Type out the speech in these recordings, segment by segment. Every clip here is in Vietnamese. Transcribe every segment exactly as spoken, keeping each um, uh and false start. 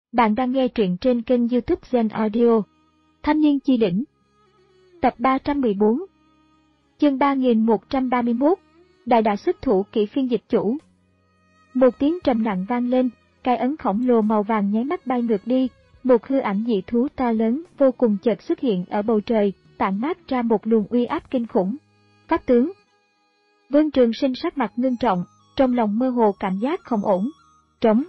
Bạn đang nghe truyện trên kênh YouTube Zen Audio. Thanh niên chi đỉnh. Tập ba trăm mười bốn. Chương ba nghìn một trăm ba mươi mốt. Đại đạo xuất thủ kỹ phiên dịch chủ. Một tiếng trầm nặng vang lên, cái ấn khổng lồ màu vàng nháy mắt bay ngược đi, một hư ảnh dị thú to lớn vô cùng chợt xuất hiện ở bầu trời, tản mát ra một luồng uy áp kinh khủng. Pháp tướng. Vương Trường Sinh sắc mặt ngưng trọng, trong lòng mơ hồ cảm giác không ổn. Trống.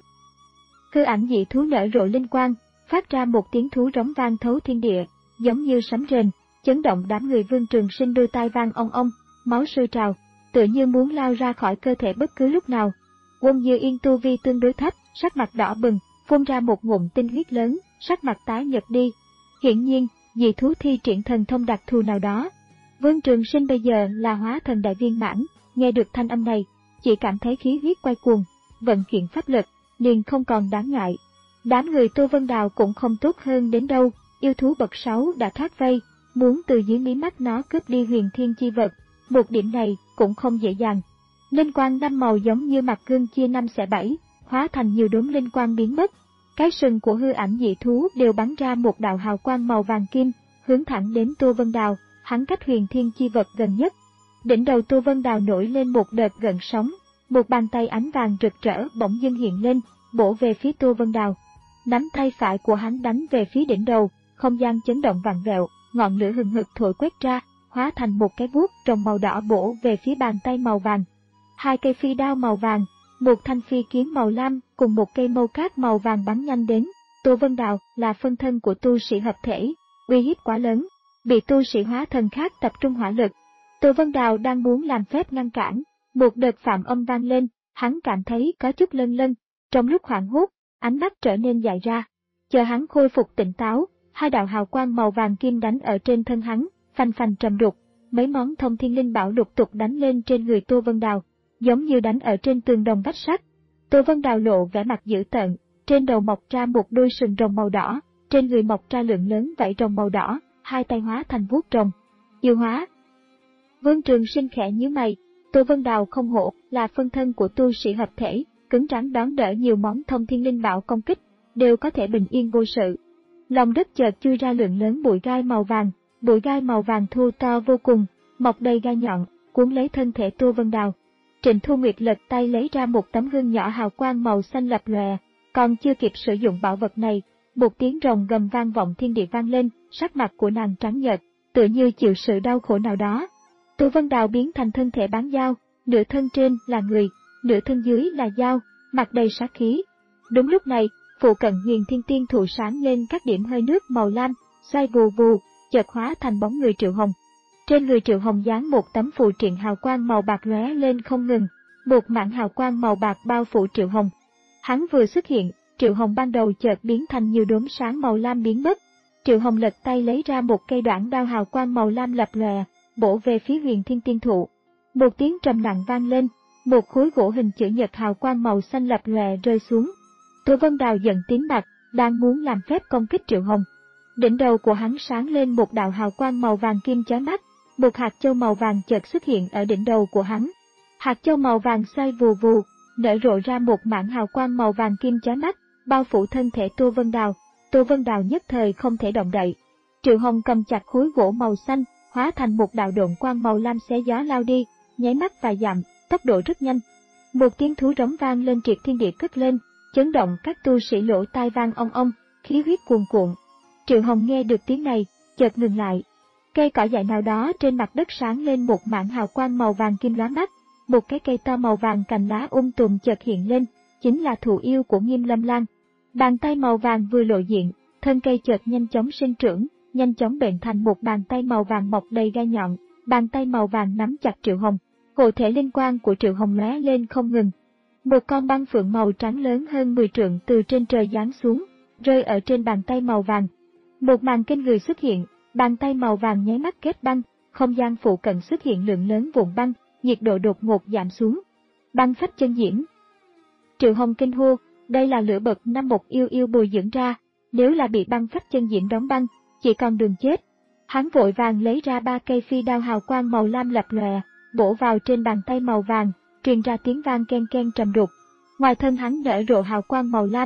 Hư ảnh dị thú nở rộ linh quang, phát ra một tiếng thú rống vang thấu thiên địa, giống như sấm rền, chấn động đám người Vương Trường Sinh đôi tai vang ong ong, máu sôi trào, tựa như muốn lao ra khỏi cơ thể bất cứ lúc nào. Quân Dư Yên tu vi tương đối thấp, sắc mặt đỏ bừng, phun ra một ngụm tinh huyết lớn, sắc mặt tái nhợt đi. Hiển nhiên, dị thú thi triển thần thông đặc thù nào đó. Vương Trường Sinh bây giờ là hóa thần đại viên mãn, nghe được thanh âm này, chỉ cảm thấy khí huyết quay cuồng, vận chuyển pháp lực, liền không còn đáng ngại. Đám người Tô Vân Đào cũng không tốt hơn đến đâu, yêu thú bậc sáu đã thoát vây, muốn từ dưới mí mắt nó cướp đi huyền thiên chi vật, một điểm này cũng không dễ dàng. Linh quang năm màu giống như mặt gương chia năm xẻ bảy, hóa thành nhiều đốm linh quang biến mất. Cái sừng của hư ảnh dị thú đều bắn ra một đạo hào quang màu vàng kim, hướng thẳng đến Tô Vân Đào, hắn cách huyền thiên chi vật gần nhất. Đỉnh đầu Tô Vân Đào nổi lên một đợt gợn sóng, một bàn tay ánh vàng rực rỡ bỗng dưng hiện lên, bổ về phía Tô Vân Đào. Nắm tay phải của hắn đánh về phía đỉnh đầu, không gian chấn động vặn vẹo, ngọn lửa hừng hực thổi quét ra, hóa thành một cái vuốt rồng màu đỏ bổ về phía bàn tay màu vàng. Hai cây phi đao màu vàng, một thanh phi kiếm màu lam cùng một cây mâu cát màu vàng bắn nhanh đến. Tô Vân Đào là phân thân của tu sĩ hợp thể, uy hiếp quá lớn, bị tu sĩ hóa thần khác tập trung hỏa lực. Tô Vân Đào đang muốn làm phép ngăn cản, một đợt phạm âm vang lên, hắn cảm thấy có chút lân lân. Trong lúc hoảng hốt, ánh mắt trở nên dại ra. Chờ hắn khôi phục tỉnh táo, hai đạo hào quang màu vàng kim đánh ở trên thân hắn, phanh phanh trầm đục. Mấy món thông thiên linh bảo lục tục đánh lên trên người Tô Vân Đào, giống như đánh ở trên tường đồng vách sắt. Tô Vân Đào lộ vẻ mặt dữ tợn, trên đầu mọc ra một đôi sừng rồng màu đỏ, trên người mọc ra lượng lớn vảy rồng màu đỏ, hai tay hóa thành vuốt rồng. Yêu hóa. Vương Trường Sinh khẽ nhíu mày, Tô Vân Đào không hổ là phân thân của tu sĩ hợp thể, cứng rắn đón đỡ nhiều món thông thiên linh bảo công kích, đều có thể bình yên vô sự. Lòng đất chợt chui ra lượng lớn bụi gai màu vàng, bụi gai màu vàng thu to vô cùng, mọc đầy gai nhọn, cuốn lấy thân thể Tô Vân Đào. Trịnh Thu Nguyệt lật tay lấy ra một tấm gương nhỏ hào quang màu xanh lập lòe, còn chưa kịp sử dụng bảo vật này, một tiếng rồng gầm vang vọng thiên địa vang lên, sắc mặt của nàng trắng nhợt, tựa như chịu sự đau khổ nào đó. Tô Vân Đào biến thành thân thể bán dao, nửa thân trên là người, nửa thân dưới là dao, mặt đầy sát khí. Đúng lúc này, phụ cận huyền thiên tiên thụ sáng lên các điểm hơi nước màu lam, xoay vù vù, chợt hóa thành bóng người Triệu Hồng. Trên người Triệu Hồng dán một tấm phù triện hào quang màu bạc lóe lên không ngừng, một mảng hào quang màu bạc bao phủ Triệu Hồng. Hắn vừa xuất hiện, Triệu Hồng ban đầu chợt biến thành nhiều đốm sáng màu lam biến mất. Triệu Hồng lật tay lấy ra một cây đoạn đao hào quang màu lam lập lòe, bổ về phía huyền thiên tiên thụ. Một tiếng trầm nặng vang lên, một khối gỗ hình chữ nhật hào quang màu xanh lập lòe rơi xuống. Tô Vân Đào giận tím mặt, đang muốn làm phép công kích Triệu Hồng. Đỉnh đầu của hắn sáng lên một đạo hào quang màu vàng kim chói mắt, một hạt châu màu vàng chợt xuất hiện ở đỉnh đầu của hắn. Hạt châu màu vàng xoay vù vù, nở rộ ra một mảng hào quang màu vàng kim chói mắt, bao phủ thân thể Tô Vân Đào. Tô Vân Đào nhất thời không thể động đậy. Triệu Hồng cầm chặt khối gỗ màu xanh, hóa thành một đạo độn quang màu lam xé gió lao đi, nháy mắt vài dặm, tốc độ rất nhanh. Một tiếng thú rống vang lên triệt thiên địa cất lên, chấn động các tu sĩ lỗ tai vang ong ong, khí huyết cuồn cuộn. Triệu Hồng nghe được tiếng này, chợt ngừng lại. Cây cỏ dại nào đó trên mặt đất sáng lên một mảng hào quang màu vàng kim lóa mắt, một cái cây to màu vàng cành lá um tùm chợt hiện lên, chính là thụ yêu của Nghiêm Lâm Lan. Bàn tay màu vàng vừa lộ diện, thân cây chợt nhanh chóng sinh trưởng, nhanh chóng bệnh thành một bàn tay màu vàng mọc đầy gai nhọn. Bàn tay màu vàng nắm chặt Triệu Hồng, hộ thể linh quang của Triệu Hồng lóe lên không ngừng. Một con băng phượng màu trắng lớn hơn mười trượng từ trên trời giáng xuống, rơi ở trên bàn tay màu vàng. Một màn kinh người xuất hiện, bàn tay màu vàng nháy mắt kết băng, không gian phụ cận xuất hiện lượng lớn vụn băng, nhiệt độ đột ngột giảm xuống. Băng phách chân diễm. Triệu Hồng kinh hô, đây là lửa bậc năm một yêu yêu bồi dưỡng ra, nếu là bị băng phách chân diễm đóng băng, chỉ còn đường chết. Hắn vội vàng lấy ra ba cây phi đao hào quang màu lam lập lòe, bổ vào trên bàn tay màu vàng, truyền ra tiếng vang ken ken trầm đục. Ngoài thân hắn nở rộ hào quang màu lam,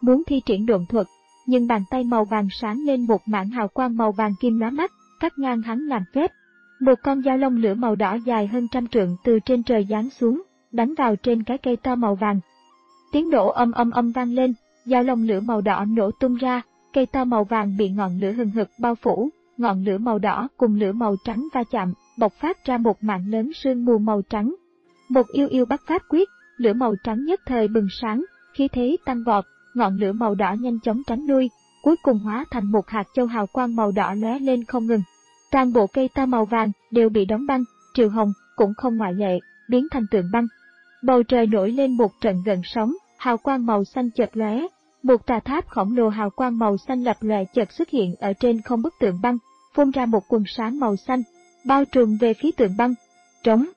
muốn thi triển độn thuật, nhưng bàn tay màu vàng sáng lên một mảng hào quang màu vàng kim lóa mắt, cắt ngang hắn làm phép. Một con dao lông lửa màu đỏ dài hơn trăm trượng từ trên trời giáng xuống, đánh vào trên cái cây to màu vàng. Tiếng nổ âm âm âm vang lên, dao lông lửa màu đỏ nổ tung ra, cây to màu vàng bị ngọn lửa hừng hực bao phủ, ngọn lửa màu đỏ cùng lửa màu trắng va chạm, bộc phát ra một mảng lớn sương mù màu trắng. Một yêu yêu bắt pháp quyết, lửa màu trắng nhất thời bừng sáng, khí thế tăng vọt, ngọn lửa màu đỏ nhanh chóng tránh lui, cuối cùng hóa thành một hạt châu hào quang màu đỏ lóe lên không ngừng. Toàn bộ cây to màu vàng đều bị đóng băng, Triệu Hồng cũng không ngoại lệ, biến thành tượng băng. Bầu trời nổi lên một trận gợn sóng, hào quang màu xanh chợt lóe, một tòa tháp khổng lồ hào quang màu xanh lập lòe chợt xuất hiện ở trên không bức tượng băng, phun ra một quần sáng màu xanh, bao trùm về phía tượng băng. Trống.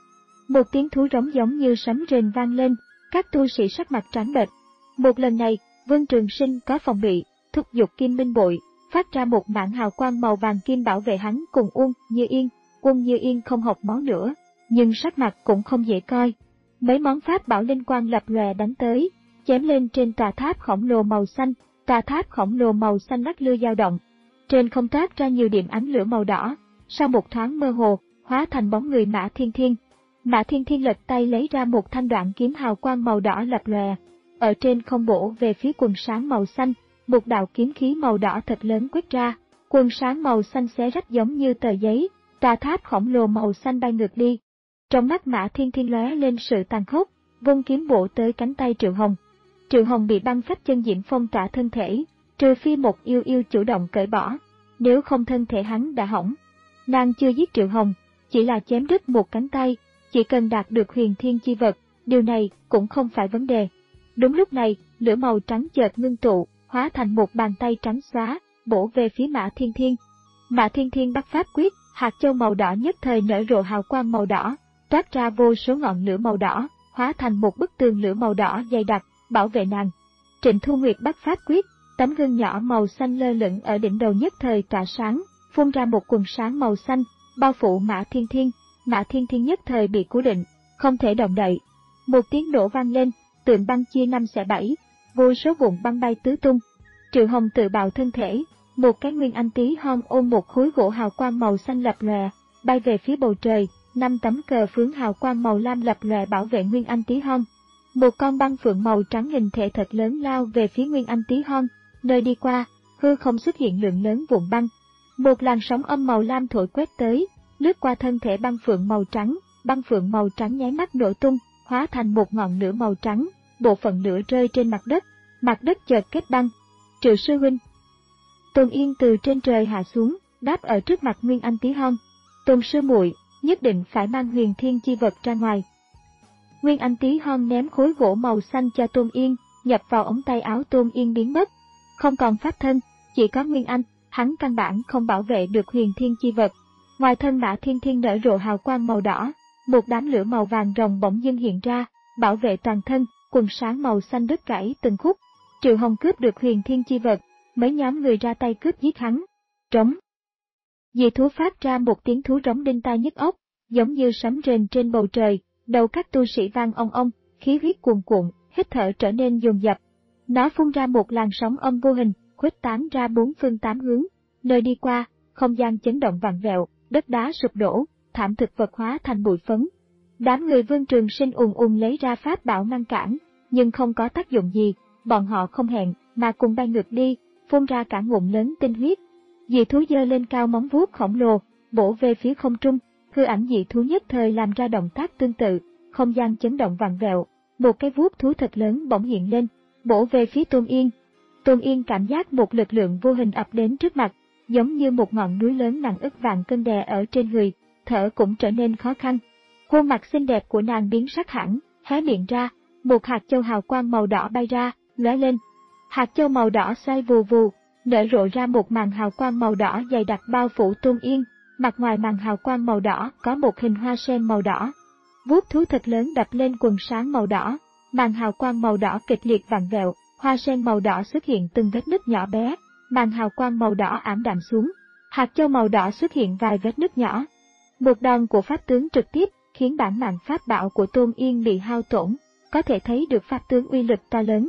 Một tiếng thú rống giống như sấm rền vang lên, các tu sĩ sắc mặt trắng bệch. Một lần này, Vương Trường Sinh có phòng bị, thúc giục Kim Minh Bội, phát ra một mảng hào quang màu vàng kim bảo vệ hắn cùng Uông Như Yên. Uông Như Yên không hộc máu nữa, nhưng sắc mặt cũng không dễ coi. Mấy món pháp bảo linh quang lập lòe đánh tới, chém lên trên tòa tháp khổng lồ màu xanh. Tòa tháp khổng lồ màu xanh lắc lư dao động, trên không toát ra nhiều điểm ánh lửa màu đỏ. Sau một thoáng mơ hồ, hóa thành bóng người Mã Thiên Thiên. Mã Thiên Thiên lật tay lấy ra một thanh đoạn kiếm hào quang màu đỏ lập lòe, ở trên không bổ về phía quần sáng màu xanh. Một đạo kiếm khí màu đỏ thật lớn quét ra, quần sáng màu xanh xé rách giống như tờ giấy, tòa tháp khổng lồ màu xanh bay ngược đi. Trong mắt Mã Thiên Thiên lóe lên sự tàn khốc, vung kiếm bổ tới cánh tay Triệu Hồng. Triệu Hồng bị băng phách chân diễm phong tỏa thân thể, trừ phi một yêu yêu chủ động cởi bỏ, nếu không thân thể hắn đã hỏng. Nàng chưa giết Triệu Hồng, chỉ là chém đứt một cánh tay, chỉ cần đạt được huyền thiên chi vật, điều này cũng không phải vấn đề. Đúng lúc này, lửa màu trắng chợt ngưng tụ, hóa thành một bàn tay trắng xóa, bổ về phía Mã Thiên Thiên. Mã Thiên Thiên bắt pháp quyết, hạt châu màu đỏ nhất thời nở rộ hào quang màu đỏ, toát ra vô số ngọn lửa màu đỏ, hóa thành một bức tường lửa màu đỏ dày đặc, bảo vệ nàng. Trịnh Thu Nguyệt bắt pháp quyết, tấm gương nhỏ màu xanh lơ lửng ở đỉnh đầu nhất thời tỏa sáng, phun ra một quần sáng màu xanh, bao phủ Mã Thiên Thiên. Mã Thiên Thiên nhất thời bị cố định, không thể động đậy. Một tiếng nổ vang lên, tượng băng chia năm xẻ bảy, vô số vụn băng bay tứ tung. Triệu Hồng tự bạo thân thể, một cái nguyên anh tí hon ôm một khối gỗ hào quang màu xanh lập lòe, bay về phía bầu trời. Năm tấm cờ phướng hào quang màu lam lập lòe bảo vệ nguyên anh tí hon. Một con băng phượng màu trắng hình thể thật lớn lao về phía nguyên anh tí hon, nơi đi qua, hư không xuất hiện lượng lớn vụn băng. Một làn sóng âm màu lam thổi quét tới, lướt qua thân thể băng phượng màu trắng, băng phượng màu trắng nháy mắt nổ tung, hóa thành một ngọn lửa màu trắng, bộ phận lửa rơi trên mặt đất, mặt đất chợt kết băng. Triệu sư huynh. Tôn Yên từ trên trời hạ xuống, đáp ở trước mặt nguyên anh tí hon. Tôn sư muội, nhất định phải mang huyền thiên chi vật ra ngoài. Nguyên anh tí hon ném khối gỗ màu xanh cho Tôn Yên, nhập vào ống tay áo Tôn Yên biến mất. Không còn pháp thân, chỉ có nguyên anh, hắn căn bản không bảo vệ được huyền thiên chi vật. Ngoài thân Mã Thiên Thiên nở rộ hào quang màu đỏ, một đám lửa màu vàng rồng bỗng dưng hiện ra, bảo vệ toàn thân, quần sáng màu xanh đứt gãy từng khúc. Triệu Hồng cướp được huyền thiên chi vật, mấy nhóm người ra tay cướp giết hắn. Trống. Dị thú phát ra một tiếng thú rống đinh tai nhức óc, giống như sấm rền trên bầu trời, đầu các tu sĩ vang ong ong, khí huyết cuồn cuộn, hít thở trở nên dồn dập. Nó phun ra một làn sóng âm vô hình, khuếch tán ra bốn phương tám hướng, nơi đi qua, không gian chấn động vặn vẹo, đất đá sụp đổ, thảm thực vật hóa thành bụi phấn. Đám người Vương Trường Sinh ùn ùn lấy ra pháp bảo ngăn cản, nhưng không có tác dụng gì, bọn họ không hẹn mà cùng bay ngược đi, phun ra cả ngụm lớn tinh huyết. Dị thú giơ lên cao móng vuốt khổng lồ, bổ về phía không trung, hư ảnh dị thú nhất thời làm ra động tác tương tự, không gian chấn động vặn vẹo, một cái vuốt thú thật lớn bỗng hiện lên, bổ về phía Tôn Yên. Tôn Yên cảm giác một lực lượng vô hình ập đến trước mặt, giống như một ngọn núi lớn nặng ức vạn cân đè ở trên người, thở cũng trở nên khó khăn. Khuôn mặt xinh đẹp của nàng biến sắc hẳn, hé miệng ra, một hạt châu hào quang màu đỏ bay ra, lóe lên. Hạt châu màu đỏ xoay vù vù, nở rộ ra một màn hào quang màu đỏ dày đặc bao phủ Tôn Yên. Mặt ngoài màn hào quang màu đỏ có một hình hoa sen màu đỏ. Vuốt thú thật lớn đập lên quần sáng màu đỏ, màn hào quang màu đỏ kịch liệt vặn vẹo, hoa sen màu đỏ xuất hiện từng vết nứt nhỏ bé, màn hào quang màu đỏ ảm đạm xuống, hạt châu màu đỏ xuất hiện vài vết nứt nhỏ. Một đòn của pháp tướng trực tiếp khiến bản mạng pháp bảo của Tôn Yên bị hao tổn, có thể thấy được pháp tướng uy lực to lớn.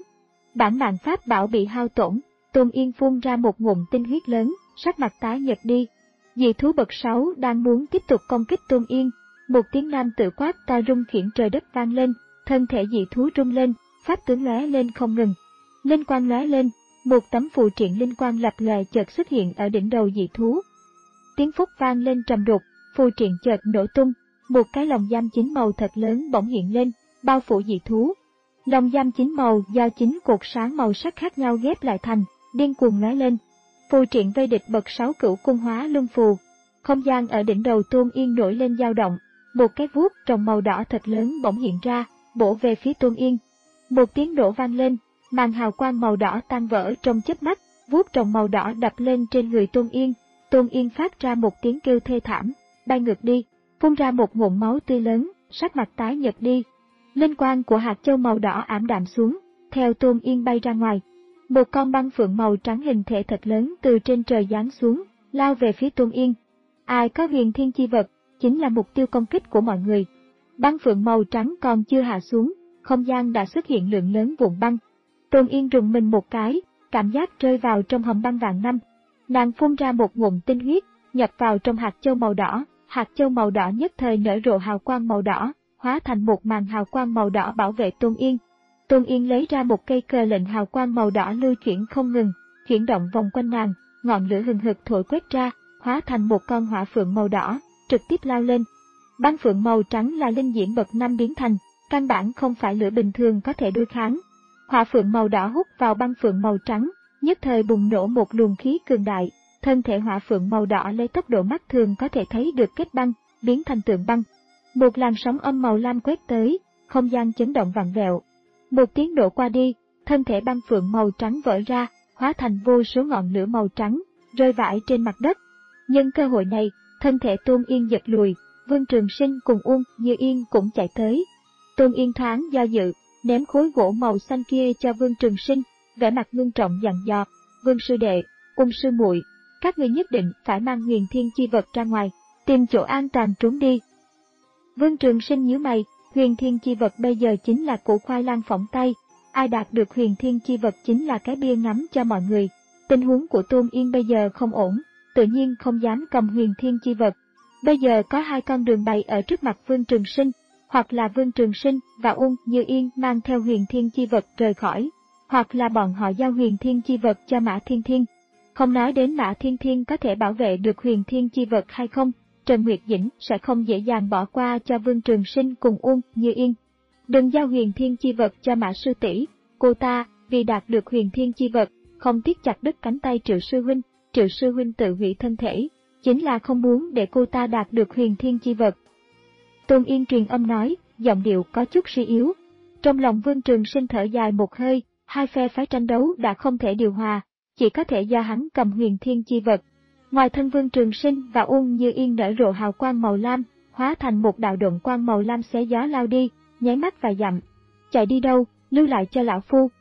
bản mạng pháp bảo bị hao tổn, Tôn Yên phun ra một ngụm tinh huyết lớn, sắc mặt tái nhợt đi. Dị thú bậc sáu đang muốn tiếp tục công kích Tôn Yên, một tiếng nam tự quát ta rung khiển trời đất vang lên, thân thể dị thú rung lên, pháp tướng lóe lên không ngừng. Linh quang lóe lên, một tấm phù triện linh quang lập lòe chợt xuất hiện ở đỉnh đầu dị thú. Tiếng phúc vang lên trầm đục, phù triện chợt nổ tung, một cái lồng giam chín màu thật lớn bỗng hiện lên, bao phủ dị thú. Lồng giam chín màu do chín cột sáng màu sắc khác nhau ghép lại thành, điên cuồng lóe lên. Phù triện vây địch bậc sáu cửu cung hóa luân phù. Không gian ở đỉnh đầu Tôn Yên nổi lên dao động, một cái vuốt trồng màu đỏ thật lớn bỗng hiện ra, bổ về phía Tôn Yên. Một tiếng nổ vang lên, màn hào quang màu đỏ tan vỡ trong chớp mắt, vuốt trồng màu đỏ đập lên trên người Tôn Yên. Tôn Yên phát ra một tiếng kêu thê thảm, bay ngược đi, phun ra một ngụm máu tươi lớn, sắc mặt tái nhợt đi. Linh quang của hạt châu màu đỏ ảm đạm xuống, theo Tôn Yên bay ra ngoài. Một con băng phượng màu trắng hình thể thật lớn từ trên trời giáng xuống, lao về phía Tôn Yên. Ai có huyền thiên chi vật, chính là mục tiêu công kích của mọi người. Băng phượng màu trắng còn chưa hạ xuống, không gian đã xuất hiện lượng lớn vụn băng. Tôn Yên rùng mình một cái, cảm giác rơi vào trong hầm băng vạn năm. Nàng phun ra một ngụm tinh huyết, nhập vào trong hạt châu màu đỏ, hạt châu màu đỏ nhất thời nở rộ hào quang màu đỏ, hóa thành một màn hào quang màu đỏ bảo vệ Tôn Yên. Tôn Yên lấy ra một cây cờ lệnh hào quang màu đỏ lưu chuyển không ngừng, chuyển động vòng quanh nàng, ngọn lửa hừng hực thổi quét ra, hóa thành một con hỏa phượng màu đỏ, trực tiếp lao lên. Băng phượng màu trắng là linh diễm bậc năm biến thành, căn bản không phải lửa bình thường có thể đối kháng. Hỏa phượng màu đỏ hút vào băng phượng màu trắng, nhất thời bùng nổ một luồng khí cường đại, thân thể hỏa phượng màu đỏ lấy tốc độ mắt thường có thể thấy được kết băng, biến thành tượng băng. Một làn sóng âm màu lam quét tới, không gian chấn động vặn vẹo. Một tiếng nổ qua đi, thân thể băng phượng màu trắng vỡ ra, hóa thành vô số ngọn lửa màu trắng, rơi vãi trên mặt đất. Nhân cơ hội này, thân thể Tôn Yên giật lùi, Vương Trường Sinh cùng Uông Như Yên cũng chạy tới. Tôn Yên thoáng do dự, ném khối gỗ màu xanh kia cho Vương Trường Sinh, vẻ mặt ngưng trọng dặn dò, Vương sư đệ, Uông sư muội, các ngươi nhất định phải mang huyền thiên chi vật ra ngoài, tìm chỗ an toàn trốn đi. Vương Trường Sinh nhíu mày, huyền thiên chi vật bây giờ chính là củ khoai lang phỏng tay, ai đạt được huyền thiên chi vật chính là cái bia ngắm cho mọi người. Tình huống của Tôn Yên bây giờ không ổn, tự nhiên không dám cầm huyền thiên chi vật. Bây giờ có hai con đường bày ở trước mặt Vương Trường Sinh, hoặc là Vương Trường Sinh và Uông Như Yên mang theo huyền thiên chi vật rời khỏi, hoặc là bọn họ giao huyền thiên chi vật cho Mã Thiên Thiên. Không nói đến Mã Thiên Thiên có thể bảo vệ được huyền thiên chi vật hay không, Trần Nguyệt Dĩnh sẽ không dễ dàng bỏ qua cho Vương Trường Sinh cùng Uông Như Yên. Đừng giao huyền thiên chi vật cho Mã sư tỷ, cô ta vì đạt được huyền thiên chi vật, không tiếc chặt đứt cánh tay Triệu sư huynh, Triệu sư huynh tự hủy thân thể, chính là không muốn để cô ta đạt được huyền thiên chi vật. Tôn Yên truyền âm nói, giọng điệu có chút suy yếu. Trong lòng Vương Trường Sinh thở dài một hơi, hai phe phái tranh đấu đã không thể điều hòa, chỉ có thể do hắn cầm huyền thiên chi vật. Ngoài thân Vương Trường Sinh và Uông Như Yên nở rộ hào quang màu lam, hóa thành một đạo động quang màu lam xé gió lao đi, nháy mắt vài dặm. Chạy đi đâu, lưu lại cho lão phu.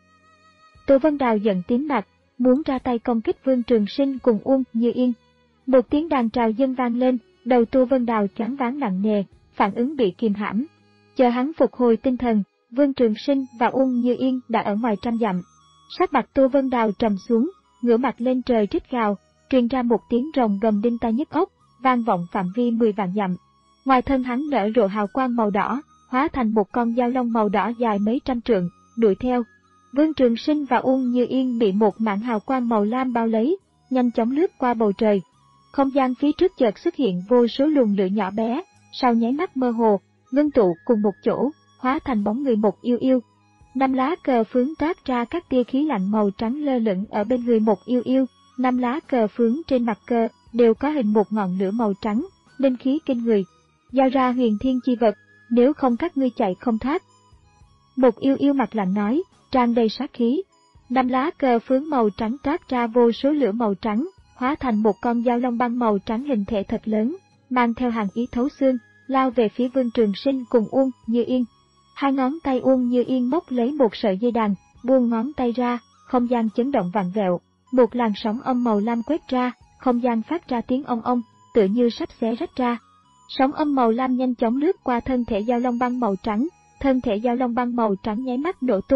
Tô Vân Đào giận tím mặt, muốn ra tay công kích Vương Trường Sinh cùng Uông Như Yên. Một tiếng đàn trào dân vang lên, đầu Tô Vân Đào choáng váng nặng nề, phản ứng bị kìm hãm. Chờ hắn phục hồi tinh thần, Vương Trường Sinh và Uông Như Yên đã ở ngoài trăm dặm. Sắc mặt Tô Vân Đào trầm xuống, ngửa mặt lên trời rít gào, truyền ra một tiếng rồng gầm đinh tai nhức óc, vang vọng phạm vi mười vạn dặm. Ngoài thân hắn nở rộ hào quang màu đỏ, hóa thành một con dao long màu đỏ dài mấy trăm trượng, đuổi theo. Vương Trường Sinh và Uông Như Yên bị một mảng hào quang màu lam bao lấy, nhanh chóng lướt qua bầu trời. Không gian phía trước chợt xuất hiện vô số luồng lửa nhỏ bé, sau nháy mắt mơ hồ, ngưng tụ cùng một chỗ, hóa thành bóng người một yêu yêu. Năm lá cờ phướng toát ra các tia khí lạnh màu trắng lơ lửng ở bên người một yêu yêu. Năm lá cờ phướng trên mặt cờ đều có hình một ngọn lửa màu trắng, linh khí kinh người. Giao ra huyền thiên chi vật, nếu không các ngươi chạy không thoát. Một yêu yêu mặt lạnh nói, tràn đầy sát khí. Năm lá cờ phướng màu trắng toát ra vô số lửa màu trắng, hóa thành một con dao long băng màu trắng hình thể thật lớn, mang theo hàng ý thấu xương, lao về phía Vương Trường Sinh cùng Uông Như Yên. Hai ngón tay Uông Như Yên móc lấy một sợi dây đàn, buông ngón tay ra, không gian chấn động vặn vẹo, một làn sóng âm màu lam quét ra, không gian phát ra tiếng ong ong, tựa như sắp xé rách ra. Sóng âm màu lam nhanh chóng lướt qua thân thể dao long băng màu trắng, thân thể dao long băng màu trắng nháy mắt nổ tung,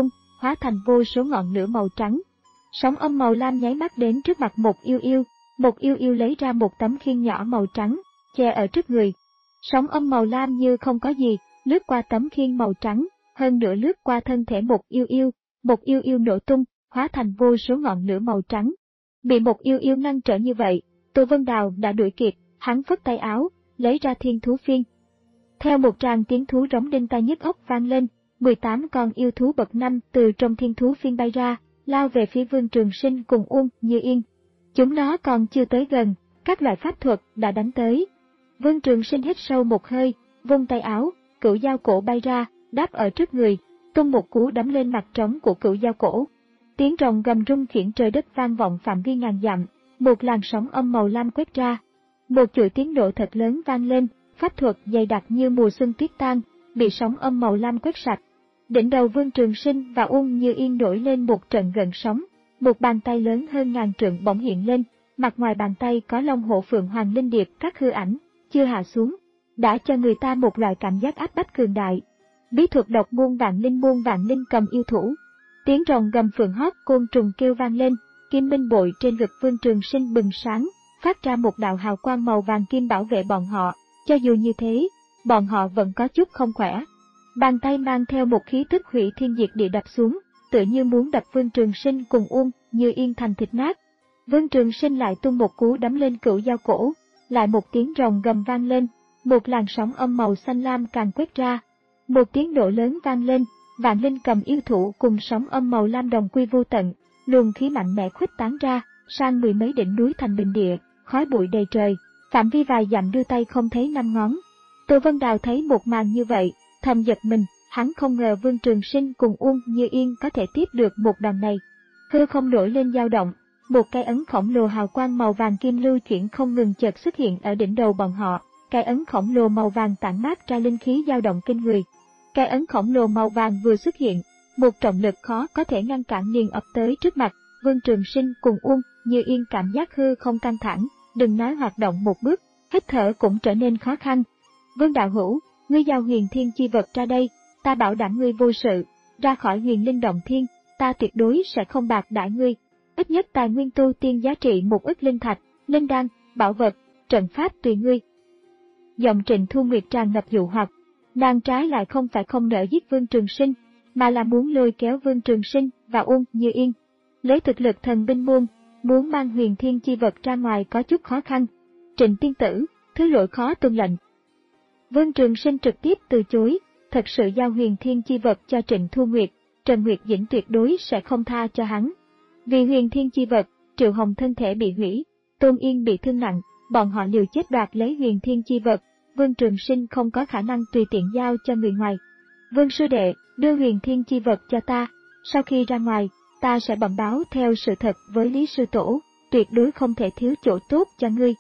hóa thành vô số ngọn lửa màu trắng. Sóng âm màu lam nháy mắt đến trước mặt Một Yêu Yêu, Một Yêu Yêu lấy ra một tấm khiên nhỏ màu trắng, che ở trước người. Sóng âm màu lam như không có gì, lướt qua tấm khiên màu trắng, hơn nữa lướt qua thân thể Một Yêu Yêu, Một Yêu Yêu nổ tung, hóa thành vô số ngọn lửa màu trắng. Bị Một Yêu Yêu ngăn trở như vậy, Tô Vân Đào đã đuổi kịp, hắn phất tay áo, lấy ra thiên thú phiên. Theo một tràng tiếng thú rống đinh tai nhức óc vang lên, mười tám con yêu thú bậc năm từ trong thiên thú phiên bay ra, lao về phía Vương Trường Sinh cùng Uông Như Yên. Chúng nó còn chưa tới gần, các loại pháp thuật đã đánh tới. Vương Trường Sinh hít sâu một hơi, vung tay áo, cửu dao cổ bay ra, đáp ở trước người, tung một cú đấm lên mặt trống của cửu dao cổ. Tiếng rồng gầm rung khiển trời đất vang vọng phạm vi ngàn dặm, một làn sóng âm màu lam quét ra. Một chuỗi tiếng nổ thật lớn vang lên, pháp thuật dày đặc như mùa xuân tuyết tan, bị sóng âm màu lam quét sạch. Đỉnh đầu Vương Trường Sinh và Uông Như Yên nổi lên một trận gợn sóng, một bàn tay lớn hơn ngàn trượng bỗng hiện lên, mặt ngoài bàn tay có long hổ phượng hoàng linh điệp các hư ảnh, chưa hạ xuống, đã cho người ta một loại cảm giác áp bách cường đại. Bí thuật độc muôn vạn linh muôn vạn linh cầm yêu thủ. Tiếng rồng gầm phượng hót côn trùng kêu vang lên, kim minh bội trên ngực Vương Trường Sinh bừng sáng, phát ra một đạo hào quang màu vàng kim bảo vệ bọn họ. Cho dù như thế, bọn họ vẫn có chút không khỏe. Bàn tay mang theo một khí tức hủy thiên diệt địa đập xuống, tựa như muốn đập Vương Trường Sinh cùng Uông Như Yên thành thịt nát. Vương Trường Sinh lại tung một cú đấm lên cửu dao cổ, lại một tiếng rồng gầm vang lên, một làn sóng âm màu xanh lam càng quét ra. Một tiếng nổ lớn vang lên, vạn linh cầm yêu thủ cùng sóng âm màu lam đồng quy vô tận, luồng khí mạnh mẽ khuếch tán ra, sang mười mấy đỉnh núi thành bình địa, khói bụi đầy trời, phạm vi vài dặm đưa tay không thấy năm ngón. Tô Vân Đào thấy một màn như vậy, thầm giật mình, hắn không ngờ Vương Trường Sinh cùng Uông Như Yên có thể tiếp được một đòn này. Hư không nổi lên dao động, một cái ấn khổng lồ hào quang màu vàng kim lưu chuyển không ngừng chợt xuất hiện ở đỉnh đầu bọn họ. Cái ấn khổng lồ màu vàng tản mát ra linh khí dao động kinh người. Cái ấn khổng lồ màu vàng vừa xuất hiện, một trọng lực khó có thể ngăn cản liền ập tới trước mặt. Vương Trường Sinh cùng Uông Như Yên cảm giác hư không căng thẳng, đừng nói hoạt động một bước, hít thở cũng trở nên khó khăn. Vương đạo hữu, ngươi giao huyền thiên chi vật ra đây, ta bảo đảm ngươi vô sự, ra khỏi huyền linh động thiên, ta tuyệt đối sẽ không bạc đãi ngươi. Ít nhất tài nguyên tu tiên giá trị một ức linh thạch, linh đan, bảo vật, trận pháp tùy ngươi. Giọng Trịnh Thu Nguyệt tràn ngập dụ hoặc, nàng trái lại không phải không nỡ giết Vương Trường Sinh, mà là muốn lôi kéo Vương Trường Sinh và Uông Như Yên. Lấy thực lực thần binh môn, muốn mang huyền thiên chi vật ra ngoài có chút khó khăn. Trịnh tiên tử, thứ lỗi khó tuân lệnh. Vương Trường Sinh trực tiếp từ chối, thật sự giao huyền thiên chi vật cho Trịnh Thu Nguyệt, Trần Nguyệt Dĩnh tuyệt đối sẽ không tha cho hắn. Vì huyền thiên chi vật, Triệu Hồng thân thể bị hủy, Tôn Yên bị thương nặng, bọn họ liều chết đoạt lấy huyền thiên chi vật, Vương Trường Sinh không có khả năng tùy tiện giao cho người ngoài. Vương sư đệ, đưa huyền thiên chi vật cho ta, sau khi ra ngoài, ta sẽ bẩm báo theo sự thật với Lý sư tổ, tuyệt đối không thể thiếu chỗ tốt cho ngươi.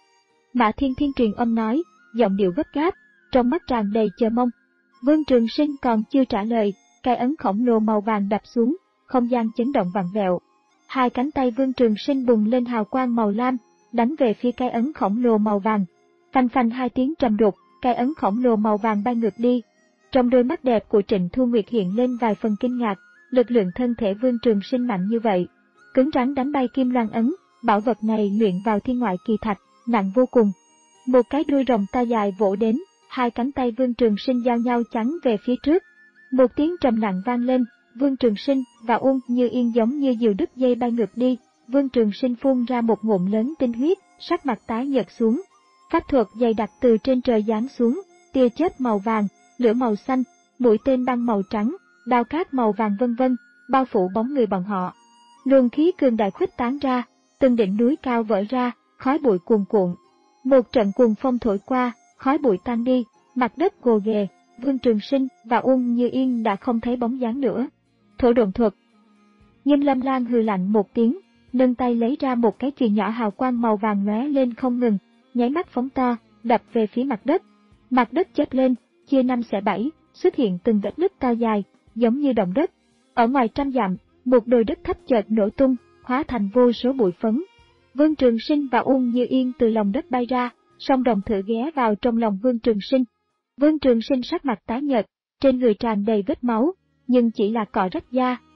Mã Thiên Thiên truyền âm nói, giọng điệu gấp gáp, trong mắt tràn đầy chờ mong. Vương Trường Sinh còn chưa trả lời, cái ấn khổng lồ màu vàng đập xuống, không gian chấn động vặn vẹo. Hai cánh tay Vương Trường Sinh bùng lên hào quang màu lam, đánh về phía cái ấn khổng lồ màu vàng. Phanh phanh hai tiếng trầm đục, cái ấn khổng lồ màu vàng bay ngược đi. Trong đôi mắt đẹp của Trịnh Thu Nguyệt hiện lên vài phần kinh ngạc, lực lượng thân thể Vương Trường Sinh mạnh như vậy, cứng rắn đánh bay kim loan ấn, bảo vật này luyện vào thiên ngoại kỳ thạch, nặng vô cùng. Một cái đuôi rồng to dài vỗ đến, hai cánh tay Vương Trường Sinh giao nhau chắn về phía trước. Một tiếng trầm nặng vang lên, Vương Trường Sinh và Uông Như Yên giống như diều đứt dây bay ngược đi. Vương Trường Sinh phun ra một ngụm lớn tinh huyết, sắc mặt tái nhợt xuống. Pháp thuật dày đặc từ trên trời giáng xuống, tia chớp màu vàng, lửa màu xanh, mũi tên băng màu trắng, đao cát màu vàng vân vân, bao phủ bóng người bọn họ. Luồng khí cường đại khuếch tán ra, từng đỉnh núi cao vỡ ra, khói bụi cuồn cuộn. Một trận cuồng phong thổi qua, khói bụi tan đi, mặt đất gồ ghề, Vương Trường Sinh và Uông Như Yên đã không thấy bóng dáng nữa. Thổ độn thuật. Nghiêm Lâm Lan hừ lạnh một tiếng, nâng tay lấy ra một cái chùy nhỏ hào quang màu vàng lóe lên không ngừng, nháy mắt phóng to, đập về phía mặt đất. Mặt đất chớp lên, chia năm xẻ bảy, xuất hiện từng vết nứt to dài, giống như động đất. Ở ngoài trăm dặm, một đồi đất thấp chợt nổ tung, hóa thành vô số bụi phấn. Vương Trường Sinh và Uông Như Yên từ lòng đất bay ra, song đồng thử ghé vào trong lòng Vương Trường Sinh. Vương Trường Sinh sắc mặt tái nhợt, trên người tràn đầy vết máu, nhưng chỉ là cọ rách da,